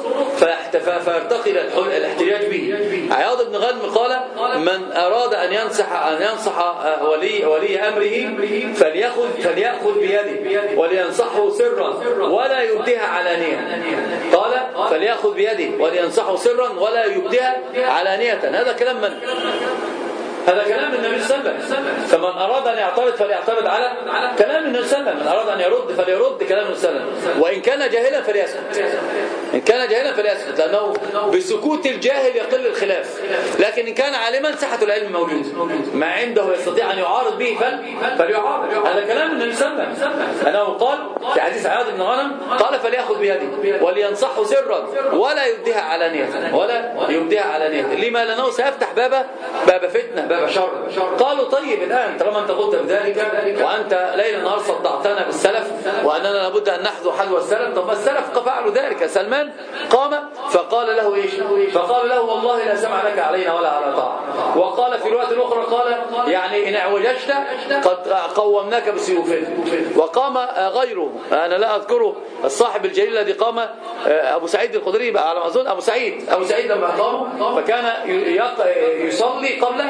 فيرتقي الاحتجاج به. عياض بن غنم قال من أراد أن ينصح أن ينصح ولي ولي أمره فليأخذ فليأخذ بيده ولينصحه سرا ولا يبديها علانية. قال فليأخذ بيده ولينصحه سرا ولا يبديها علانية. هذا كلام من؟ هذا كلام النبي صلى الله عليه وسلم. فمن أراد أن يعترض فليعترض على كلام النبي صلى الله عليه وسلم. من أراد أن يرد فليرد كلام النبي صلى الله عليه وسلم وإن كان جاهلا فليسكت. إن كان جاهلا فليسكت لأنه بسكوت الجاهل يقل الخلاف. لكن إن كان عالما ساحة العلم موجود ما عنده يستطيع أن يعارض به فليعارض. هذا كلام النبي صلى الله عليه وسلم أنه قال في حديث عياض بن غنم قال فليأخذ بيده ولينصحه سرا ولا يبديها علانية ولا يبديها علانية. لما؟ لأنه سيفتح باب باب فتنة باب شر. قالوا طيب الآن طالما أنت قلت بذلك وأنت ليل نهار صدعتنا بالسلف وأننا لابد أن نحذو حذو السلف. طب السلف فعلوا ذلك. سلمان قام فقال له إيش؟ فقال له والله لا سمع لك علينا ولا على طاعة. وقال في رواية أخرى قال يعني إن اعوججت قد قومناك بسيوفنا. وقام غيره أنا لا أذكره الصاحب الجليل الذي قام أبو سعيد الخدري على ما أظن أبو سعيد أبو سعيد لما قام فكان يصلي قبل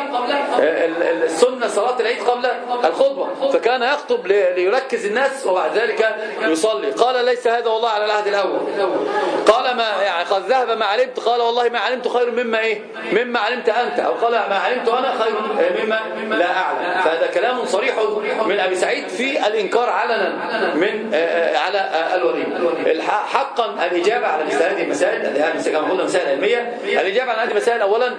السنة صلاة العيد قبل الخطبة فكان يخطب ليركز الناس وبعد ذلك يصلي. قال ليس هذا والله على العهد الأول. قال ما يعني قد ذهب ما علمت. قال والله ما علمت خير مما إيه مما علمت أنت أو قال ما علمت أنا خير مما لا أعلم. فهذا كلام صريح من أبي سعيد في الإنكار علنا من على الولي. حقا الإجابة على مثل هذه المسائل كما قلنا مسائل علمية. الإجابة على هذه المسائل أولا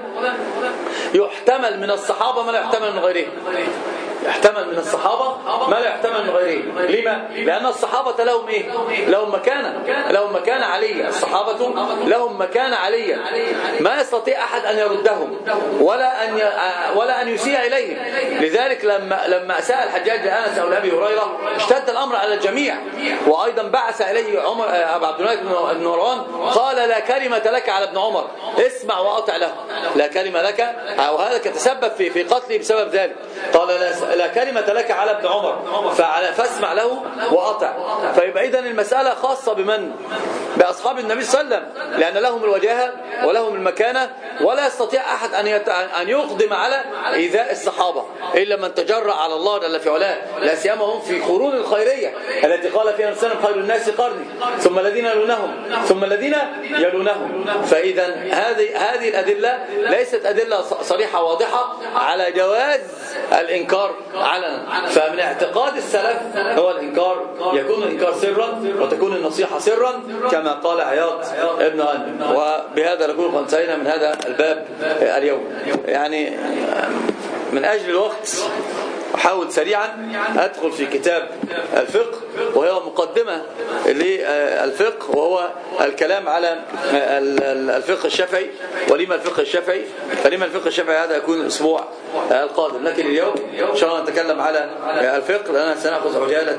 يحتمل من الصحابة ما لا يحتمل من غيرهم. يحتمل من الصحابة ما لا يحتمل من غيرهم. لما؟ لأن الصحابة لهم إيه؟ لهم مكانة لهم مكانة عليا. الصحابة لهم مكانة عليا ما يستطيع أحد أن يردهم ولا أن ولا أن يسيء إليهم. لذلك لما لما سأل الحجاج لأنس أو لأبي هريرة اشتد الأمر على الجميع. وأيضا بعث إليه عمر أبو عبد الملك بن مروان قال لا كلمة لك على ابن عمر اسمع وأطع له. لا كلمة لك أو هذا كتسبب في في قتله بسبب ذلك. قال لا لا كلمة لك على ابن عمر فاسمع له وأطع. فيبقى إذن المسألة خاصة بمن؟ بأصحاب النبي صلى الله عليه وسلم لأن لهم الوجاهة ولهم المكانة، ولا يستطيع أحد أن أن يقدم على إيذاء الصحابة إلا من تجرأ على الله جل في علاه، لا سيما هم في قرون الخيرية التي قال فيها الإنسان خير الناس قرني ثم الذين يلونهم ثم الذين يلونهم. فإذا هذه هذه الأدلة ليست أدلة صريحة واضحة على جواز الإنكار علنا. فمن اعتقاد السلف هو الإنكار، يكون الإنكار سرا وتكون النصيحة سرا كما قال عياض ابن غنم. وبهذا نقول قد انتهينا من هذا الباب اليوم. يعني من أجل الوقت أحاول سريعا أدخل في كتاب الفقه، وهي مقدمة للفقه، وهو الكلام على الفقه الشافعي. ولما الفقه الشافعي؟ فلما الفقه الشافعي هذا يكون الأسبوع القادم، لكن اليوم إن شاء الله نتكلم على الفقه، لأننا سنأخذ عجالة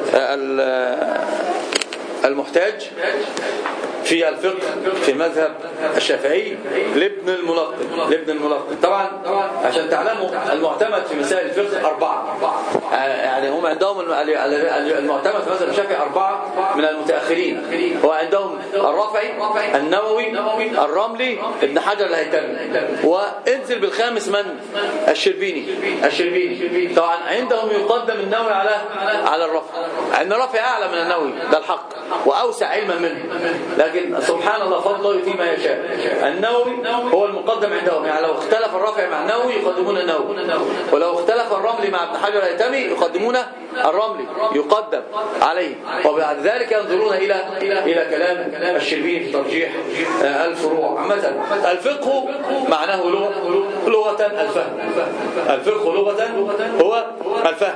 المحتاج في الفقه في مذهب الشافعي لابن الملقن. لابن الملقن طبعا عشان تعلموا المعتمد في مسائل الفقه أربعة، يعني هم عندهم المعتمد في مذهب الشافعي أربعة من المتأخرين. هو عندهم الرافعي، النووي، الرملي، ابن حجر الهيثمي، وانزل بالخامس من؟ الشربيني. الشربيني طبعا عندهم يقدم النووي على على الرافعي، عند الرافعي أعلى من النووي، ده الحق، وأوسع علما منه، لكن سبحان الله فضله يؤتي ما يشاء. النووي هو المقدم عندهم، يعني لو اختلف الرافعي مع النووي يقدمون النووي، ولو اختلف الرملي مع ابن حجر الهيثمي يقدمون الرملي، يقدم عليه. وبعد ذلك ينظرون إلى إلى كلام الشربيني في ترجيح الفروع. عامة الفقه معناه لغة لغة الفهم. الفقه لغة هو الفهم.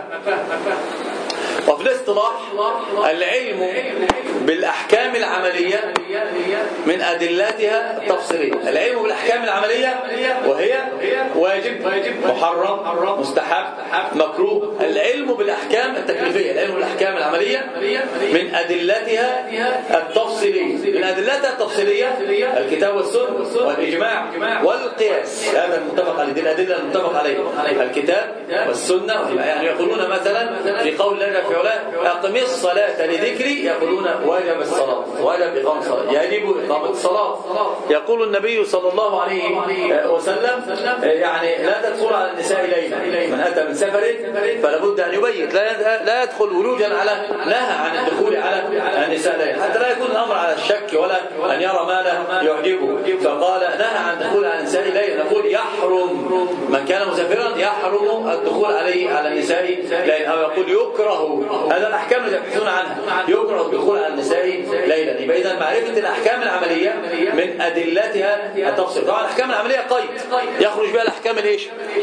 وفي الاصطلاح العلم بالأحكام العملية من أدلتها التفصيلية. العلم بالأحكام العملية وهي واجب، محرم، مستحب، مكروه. العلم بالأحكام التكليفية، العلم بالأحكام العملية من أدلتها التفصيلية. من أدلتها التفصيلية الكتاب والسنة والإجماع والقياس، هذا المتفق عليه، دي الأدلة المتفق عليها، الكتاب والسنة. يعني يقولون مثلا في قول الله في علاه أقم الصلاة لذكري، يقولون واجب الصلاة، واجب إقام الصلاة، يجب إقامة الصلاة. يقول النبي صلى الله عليه وسلم يعني لا تدخل على النساء ليلا، من أتى من سفر فلا بد أن يبيت، لا لا يدخل ولوجا على نهى عن الدخول على النساء ليلا، حتى لا يكون الأمر على الشك ولا أن يرى ما لا يعجبه. فقال نهى عن الدخول على النساء ليلا، نقول يحرم من كان مسافرا يحرم الدخول عليه على النساء ليلا، أو يقول يكره. هذا الأحكام اللي يبحثون عنها، يكره الدخول على النساء ليلا. يبقى إذا معرفة الأحكام العملية من أدلتها التفصيل. طبعا الأحكام العملية قيد يخرج بها الأحكام الإيش؟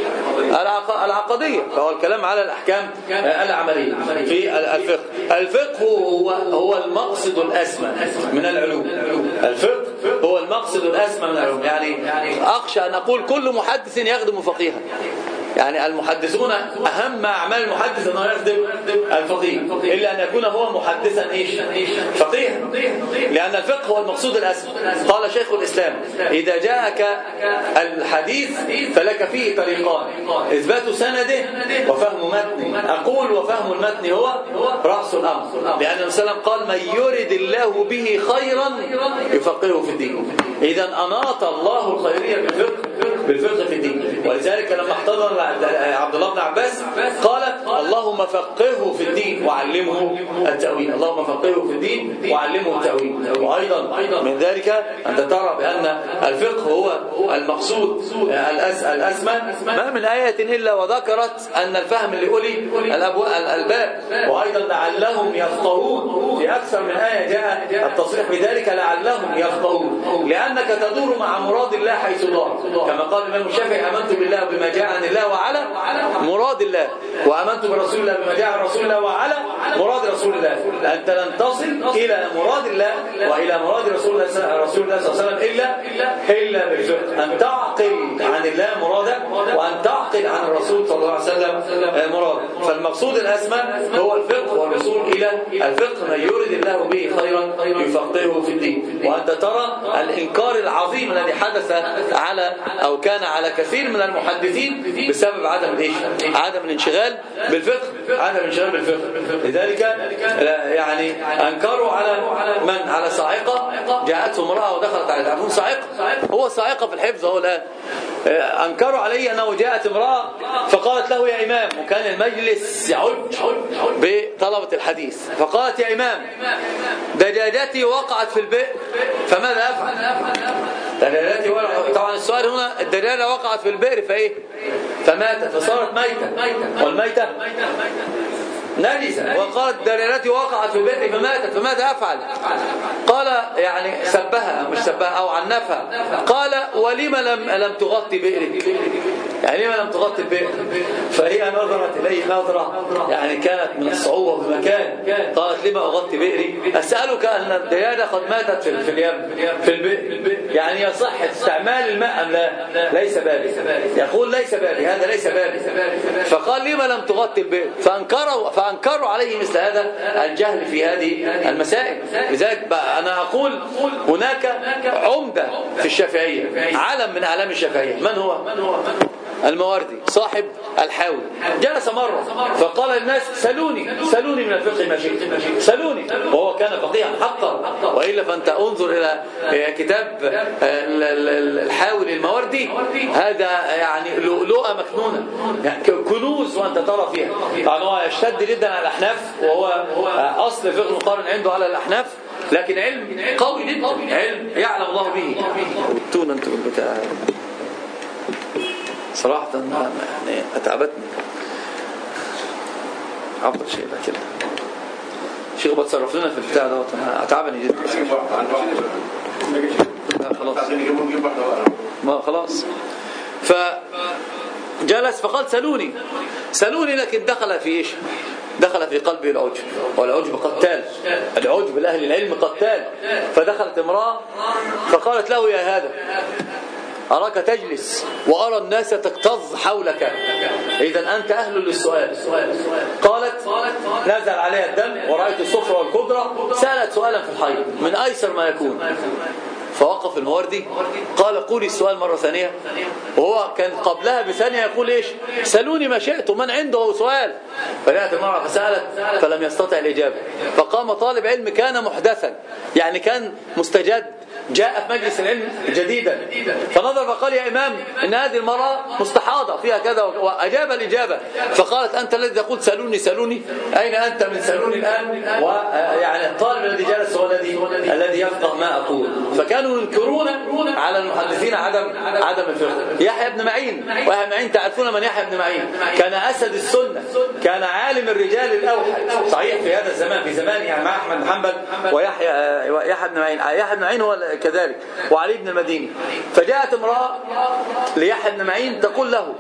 العقدية، فهو الكلام على الأحكام العملية في الفقه. الفقه هو هو المقصد الأسمى من العلوم. الفقه هو المقصد الأسمى من العلوم. يعني أخشى أن أقول كل محدث يخدم فقيها، يعني المحدثون أهم أعمال المحدث أنه يخدم الفقيه، إلا أن يكون هو محدثا إيش؟ فقيها، لأن الفقه هو المقصود الأسمى. قال شيخ الإسلام إذا جاءك الحديث فلك فيه طريقان، إثبات سنده وفهم متنه. أقول وفهم المتن هو رأس الأمر، لأن النبي صلى الله عليه وسلم قال من يرد الله به خيرا يفقهه في الدين. إذا أناط الله الخيرية بالفقه بالفقه في الدين. ولذلك لما احتضر عبد الله بن عباس قال اللهم فقهه في الدين وعلمه التأويل. اللهم فقهه في الدين وعلمه التأويل. وأيضا من ذلك أنت ترى بأن الفقه هو المقصود الأسمى. ما من آية إلا وذكرت أن الفهم لأولي الألباب. وأيضا لعلهم يفقهون، في أكثر من آية جاء التصريح بذلك لعلهم يفقهون، لأنك تدور مع مراد الله حيث دار، كما قال الإمام الشافعي آمنت بالله بما جاء عن الله وعلى مراد الله، وآمنت برسول الله بما جاء عن رسول الله وعلى مراد رسول الله. أنت لن تصل إلى مراد الله وإلى مراد رسول الله رسول الله صلى الله عليه وسلم إلا إلا بالفقه، أن تعقل عن الله مراده وأن تعقل عن الرسول صلى الله عليه وسلم مراده. فالمقصود الأسمى هو الفقه والوصول إلى الفقه، من يرد الله به خيرا يفقهه في الدين. وأنت ترى الإنكار العظيم الذي حدث على أو كان على كثير من المحدثين بسبب عدم الايش عدم الانشغال بالفقه عدم الانشغال بالفقه. لذلك يعني انكروا على من على صاعقه جاءته امراه ودخلت عليه. تعرفون صاعقه هو صاعقه في الحفظ هو الان. انكروا عليه انه جاءت امراه فقالت له يا امام، وكان المجلس يعج بطلبه الحديث، فقالت يا امام دجاجتي وقعت في البئر فماذا افعل؟ دجاجتي وقعت. طبعا السؤال هنا الدجاجه وقعت في البئر فايه؟ فماتت فصارت ميته، والميته نجسة. وقالت دجاجتي وقعت في البئر فماتت فماذا افعل؟ قال يعني سبها مش سبها او عنفها. قال ولما لم لم تغطي بئرك؟ يعني لما لم تغطي البئر؟ فهي نظرت اليه نظره يعني كانت من الصعوبه بمكان. قالت لما اغطي بئري؟ اسالك ان الدجاجه قد ماتت في في اليم في البئر، يعني يصح استعمال الماء ام لا؟ ليس بابي. يقول ليس بابي، هذا ليس بابي. فقال لما لم تغطي البئر؟ فانكروا فانكروا عليه مثل هذا الجهل في هذه المسائل. لذلك انا اقول هناك عمده في الشافعيه، علم من اعلام الشافعيه. من هو؟ المواردي صاحب الحاوي. جلس مرة فقال للناس سلوني سلوني من الفقه ما شئت، سلوني. وهو كان فقيها حقا، وإلا فأنت انظر إلى كتاب الحاوي للمواردي، هذا يعني لؤلؤة مكنونة، يعني كنوز وأنت ترى فيها. يعني هو يشتد جدا على الأحناف، وهو أصل فقه المقارن عنده على الأحناف، لكن علم قوي جدا، علم يعلم الله به. وتون أنت بالبتاع صراحة يعني أتعبتني. أفضل شيء بقى كده شيخ بتصرف لنا في البتاع دوت، أنا أتعبني جدا. خلاص ما خلاص. فجلس فقال سلوني سلوني، لكن دخل في إيش؟ دخل في قلبه العجب، والعجب قتال، العجب لأهل العلم قتال. فدخلت امرأة فقالت له يا هذا أراك تجلس وأرى الناس تكتظ حولك، إذا أنت أهل للسؤال. قالت نزل عليها الدم ورأيت الصفرة والكدرة، سألت سؤالا في الحيض من أيسر ما يكون. فوقف المواردي قال قولي السؤال مرة ثانية، وهو كان قبلها بثانية يقول إيش؟ سألوني ما شئت، من عنده سؤال. فجاءت المرأة فسألت فلم يستطع الإجابة، فقام طالب علم كان محدثا، يعني كان مستجد، جاء في مجلس العلم جديدا، فنظر فقال يا إمام إن هذه المرأة مستحاضة فيها كذا، وأجاب الإجابة. فقالت أنت الذي تقول سألوني سألوني، أين أنت من سألوني الآن؟ ويعني الطالب الذي جلس هو الذي الذي يفقه ما أقول. فكانوا ينكرون على المحدثين عدم عدم الفقه. يحيى بن معين، ويحيى بن معين تعرفون من يحيى بن معين؟ كان أسد السنة، كان عالم الرجال الأوحد، صحيح في هذا الزمان، في زمانه يعني مع أحمد بن حنبل ويحيى يحيى بن معين. يحيى بن معين هو كذلك، وعلي بن المديني. فجاءت امرأة ليحيى بن معين تقول له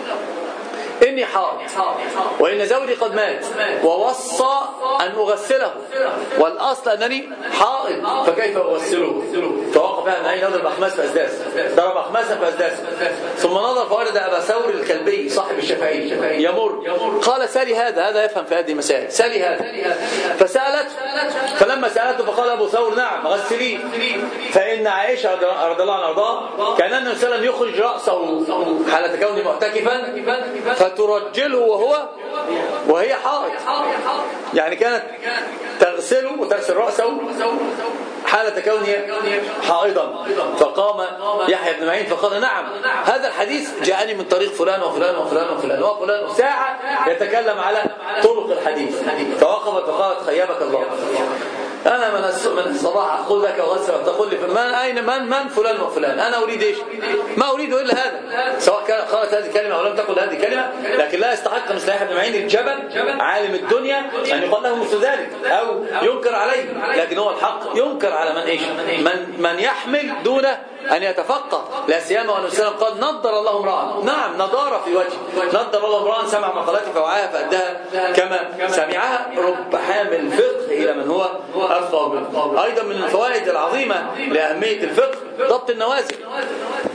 إني حائض وإن زوجي قد مات ووصى أن أغسله، والأصل أنني حائض فكيف أغسله؟ فوقف ابن معين يضرب أخماس فأسداس، ضرب أخماسا فأسداس، ثم نظر فوجد أبا ثور الكلبي صاحب الشافعي يمر، قال سالي هذا، هذا يفهم في هذه المسائل، سالي هذا. فسألت، فلما سألته فقال أبو ثور نعم غسليه، فإن عائشة رضي الله عنها وارضاها كان النبي صلى الله عليه وسلم يخرج رأسه حالة كونه معتكفا فترجله وهو وهي حائض، يعني كانت تغسله وتغسل رأسه حالة كونه حائضا. فقام يحيى بن معين فقال نعم هذا الحديث جاءني من طريق فلان وفلان وفلان وفلان وفلان، ساعة يتكلم على طرق الحديث. فوقفت وقالت خيبك الله، أنا من من الصباح أقول لك وغسل وتقول لي من أين من من فلان وفلان، أنا أريد إيش؟ ما أريد إلا هذا، سواء قالت هذه الكلمة أو لم تقل هذه الكلمة، لكن لا يستحق مثل يحيى بن معين الجبل عالم الدنيا أن يقال له مثل ذلك أو ينكر عليه. لكن هو الحق ينكر على من إيش؟ من من يحمل دون أن يتفقه، لا سيما وأن السلام قال نضر الله امرأ، نعم نضارة في وجه، نضر الله امرأ سمع مقالاتي فوعاها فأداها كما سمعها. رب حامل فقه إلى من هو أفقه منه. أيضا من الفوائد العظيمة لأهمية الفقه ضبط النوازل.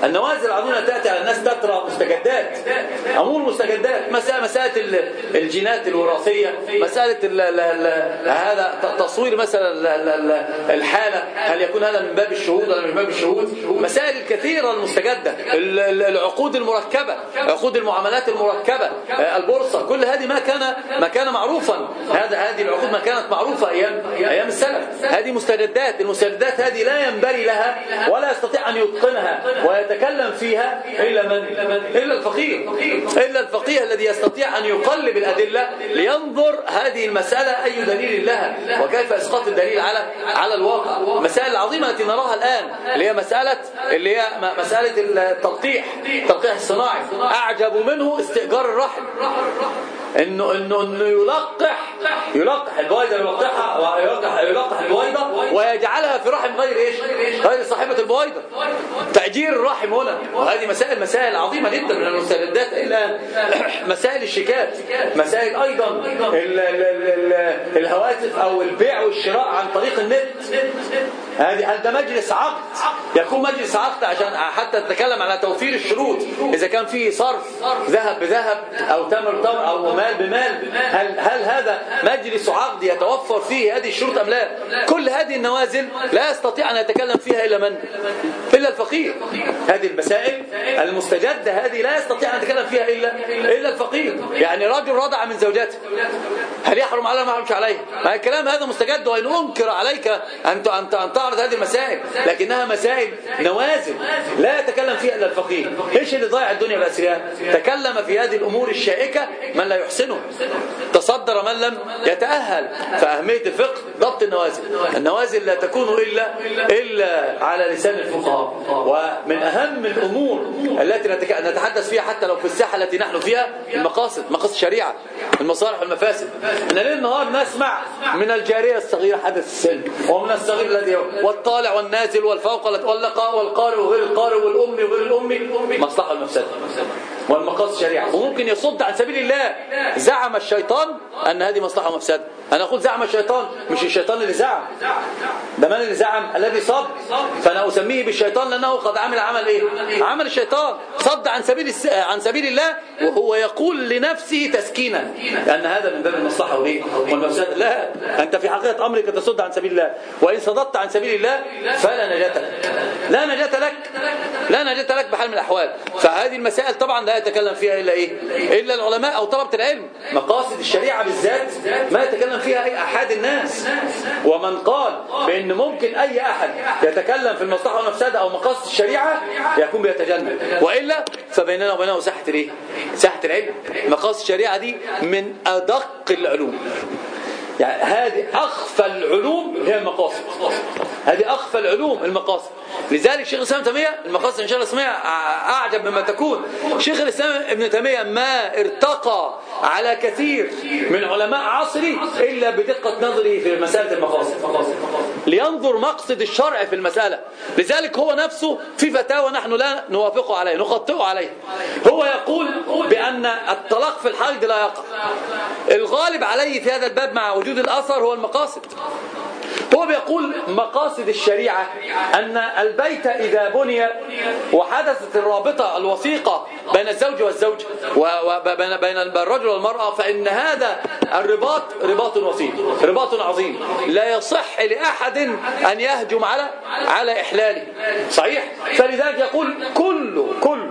النوازل العظيمة تأتي على الناس تترى مستجدات، أمور مستجدات، مسألة مسألة الجينات الوراثية، مسألة ال ال ال هذا تصوير مثلا الحالة، هل يكون هذا من باب الشهود ولا من باب الشهود، مسائل الكثيرة المستجدة، العقود المركبة، عقود المعاملات المركبة، البورصة، كل هذه ما كان ما كان معروفا، هذا هذه العقود ما كانت معروفة أيام أيام السلف، هذه مستجدات، المستجدات هذه لا ينبغي لها ولا يستطيع أن يتقنها ويتكلم فيها إلا من إلا الفقيه، إلا الفقيه الذي يستطيع أن يقلب الأدلة لينظر هذه المسألة أي دليل لها وكيف إسقاط الدليل على على الواقع. المسائل العظيمة التي نراها الآن اللي هي مسألة اللي هي مسألة التلقيح، التلقيح الصناعي، أعجب منه استئجار الرحم، إنه إنه إنه يلقح يلقح البويضة، يلقحها ويلقح يلقح البويضة ويجعلها في رحم غير إيش؟ غير صاحبة البويضة، تأجير الرحم هنا. وهذه مسائل مسائل عظيمة جدا من المستجدات الآن. مسائل الشيكات، مسائل أيضا ال ال ال الهواتف أو البيع والشراء عن طريق النت، هذه هل ده مجلس عقد؟ يكون مجلس عقد عشان حتى نتكلم على توفير الشروط، إذا كان فيه صرف ذهب بذهب أو تمر تمر أو مال بمال، هل هل هذا مجلس عقد يتوفر فيه هذه الشروط أم لا؟ كل هذه النوازل لا يستطيع أن يتكلم فيها إلا من؟ إلا الفقيه. هذه المسائل المستجدة هذه لا يستطيع أن يتكلم فيها إلا إلا الفقيه. يعني رجل رضع من زوجته، هل يحرم عليه ما يحرمش عليه؟ ما الكلام هذا مستجد، وإن أنكر عليك أن أن تعرض هذه المسائل، لكنها مسائل نوازل لا يتكلم فيها إلا الفقيه. إيش اللي ضيع الدنيا بأسرها؟ تكلم في هذه الأمور الشائكة من لا يحسنه، تصدر من لم يتأهل. فأهمية الفقه ضبط النوازل، النوازل لا تكون إلا إلا على لسان الفقهاء. ومن أهم الأمور التي نتحدث فيها حتى لو في الساحة التي نحن فيها المقاصد، مقاصد الشريعة، المصالح والمفاسد. إن ليل نهار نسمع من الجارية الصغيرة حدث السن، ومن الصغير الذي والطالع والنازل والفوق واللقاء والقارئ وغير القارئ والأمي وغير الأمي، مصلحة والمفسدة والمقاصد الشريعة. وممكن يصد عن سبيل الله. زعم الشيطان أن هذه مصلحة ومفسدة. أنا أقول زعم الشيطان، مش الشيطان اللي زعم، ده من اللي زعم؟ الذي صد. فأنا أسميه بالشيطان لأنه قد عمل عمل إيه؟ عمل الشيطان، صد عن سبيل الس... عن سبيل الله، وهو يقول لنفسه تسكينا لأن هذا من باب المصلحة والمفسدة. لا، أنت في حقيقة أمرك تصد عن سبيل الله، وإن صددت عن سبيل الله فلا نجاة لك، لا نجاة لك، لا نجاة لك بحال من الأحوال. فهذه المسائل طبعا لا يتكلم فيها إلا إيه؟ إلا العلماء أو طلبة العلم. مقاصد الشريعة بالذات ما يتكلم فيها أي أحد الناس. ومن قال بأن ممكن أي أحد يتكلم في المصلحة والمفسدة أو مقاصد الشريعة يكون بيتجنب، وإلا فبيننا وبينه ساحة الإيه؟ ساحة العلم. مقاصد الشريعة دي من أدق العلوم، يعني هذه أخفى العلوم هي المقاصد، هذه أخفى العلوم المقاصد. لذلك شيخ الإسلام ابن تيمية المقاصد إن شاء الله اسمها أعجب مما تكون. شيخ الإسلام ابن تيمية ما ارتقى على كثير من علماء عصره إلا بدقة نظره في مسألة المقاصد، لينظر مقصد الشرع في المسألة. لذلك هو نفسه في فتاوى نحن لا نوافقه عليه، نخطئه عليه. هو يقول بأن الطلاق في الحيض لا يقع. الغالب عليه في هذا الباب مع وجود الأثر هو المقاصد. هو بيقول مقاصد الشريعة أن البيت إذا بني وحدثت الرابطة الوثيقة بين الزوج والزوج وبين بين الرجل والمرأة، فإن هذا الرباط رباط وثيق، رباط عظيم، لا يصح لأحد أن يهجم على على إحلاله. صحيح؟ فلذلك يقول كل كل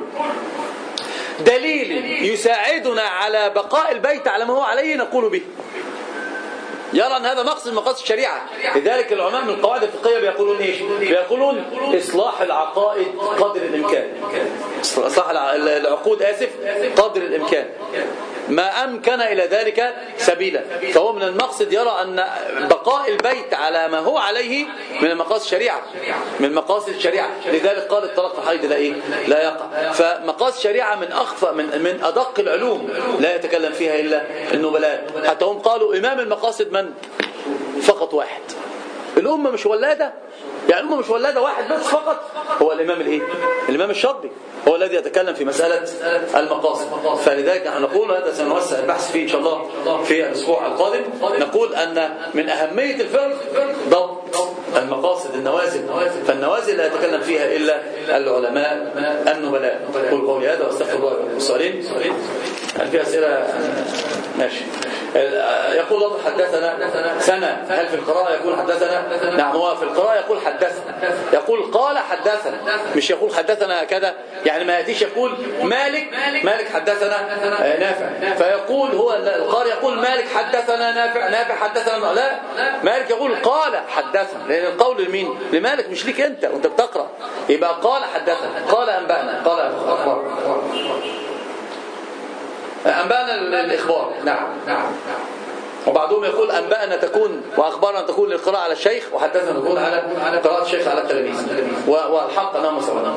دليل يساعدنا على بقاء البيت على ما هو عليه نقول به. يرى أن هذا مقصد مقاصد الشريعة. لذلك العلماء من القواعد الفقهية بيقولون إيش؟ بيقولون إصلاح العقائد قدر الإمكان، إصلاح العقود آسف قدر الإمكان، ما أمكن إلى ذلك سبيلا. فهو من المقصد يرى أن بقاء البيت على ما هو عليه من مقاصد الشريعة، من مقاصد الشريعة. لذلك قال الطلاق في الحيض لا إيه؟ لا يقع. فمقاصد الشريعة من أخفى من من أدق العلوم لا يتكلم فيها إلا النبلاء. حتى هم قالوا إمام المقاصد من؟ فقط واحد. الأمة مش ولادة، يعني الأمة مش ولادة واحد بس فقط، هو الإمام الإيه؟ الإمام الشاطبي هو الذي يتكلم في مسألة المقاصد. فلذلك نحن نقول هذا سنوسع البحث فيه إن شاء الله في الأسبوع القادم. نقول أن من أهمية الفقه ضبط المقاصد النوازل، فالنوازل لا يتكلم فيها إلا العلماء النبلاء. قل قولي هذا واستغفر الله. السؤالين هل في أسئلة؟ ماشي. يقول الله حدثنا سنة، هل في القراءة يقول حدثنا؟ نعم، هو في القراءة يقول حدثنا، يقول قال حدثنا، مش يقول حدثنا هكذا، يعني ما يأتيش يقول مالك مالك حدثنا نافع، فيقول هو القارئ يقول مالك حدثنا نافع، نافع حدثنا، لا، مالك يقول قال حدثنا، لأن القول لمين؟ لمالك، مش ليك أنت وأنت بتقرأ. يبقى قال حدثنا، قال أنبأنا، قال أخبار، أنبأنا الإخبار. نعم نعم. وبعضهم يقول أنبأنا تكون وأخبارنا تكون للقراءة على الشيخ، وحدثنا تكون على قراءة الشيخ على التلاميذ، والحق أنهم سواء.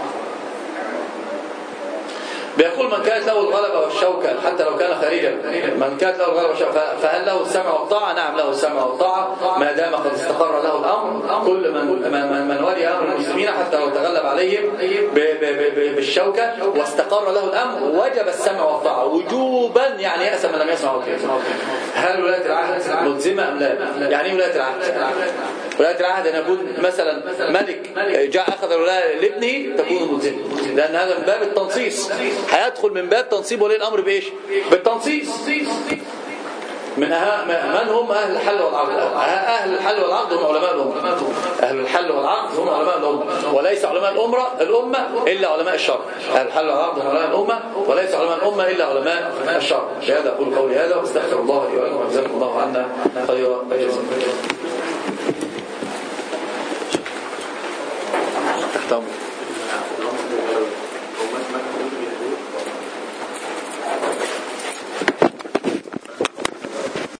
بيقول من كانت له الغلبة والشوكة حتى لو كان خارجا، من كانت له الغلبة والشوكة فهل له السمع والطاعة؟ نعم له السمع والطاعة ما دام قد استقر له الأمر. كل من من, من ولي أمر المسلمين حتى لو تغلب عليهم بالشوكة واستقر له الأمر وجب السمع والطاعة وجوبا، يعني يأس من لم يسمع وكيف. هل ولاية العهد ملزمة أم لا؟ يعني ولاية العهد، ولاية العهد أن يكون مثلا ملك جاء أخذ الولاية لابنه تكون ملزمة، لأن هذا من باب التنصيص، هيدخل من باب تنصيب ولي الأمر بإيش؟ بالتنصيص. من من هم أهل الحل والعقد؟ أهل الحل والعقد هم علماء الأمة، أهل الحل والعقد هم علماء الأمة، وليس علماء الأمة الأمة إلا علماء الشرع. أهل الحل والعقد هم علماء الأمة وليس علماء الأمة إلا علماء الشرع. بهذا أقول قولي هذا واستغفر الله لي ولكم وجزاكم الله عنا خير الجزاء.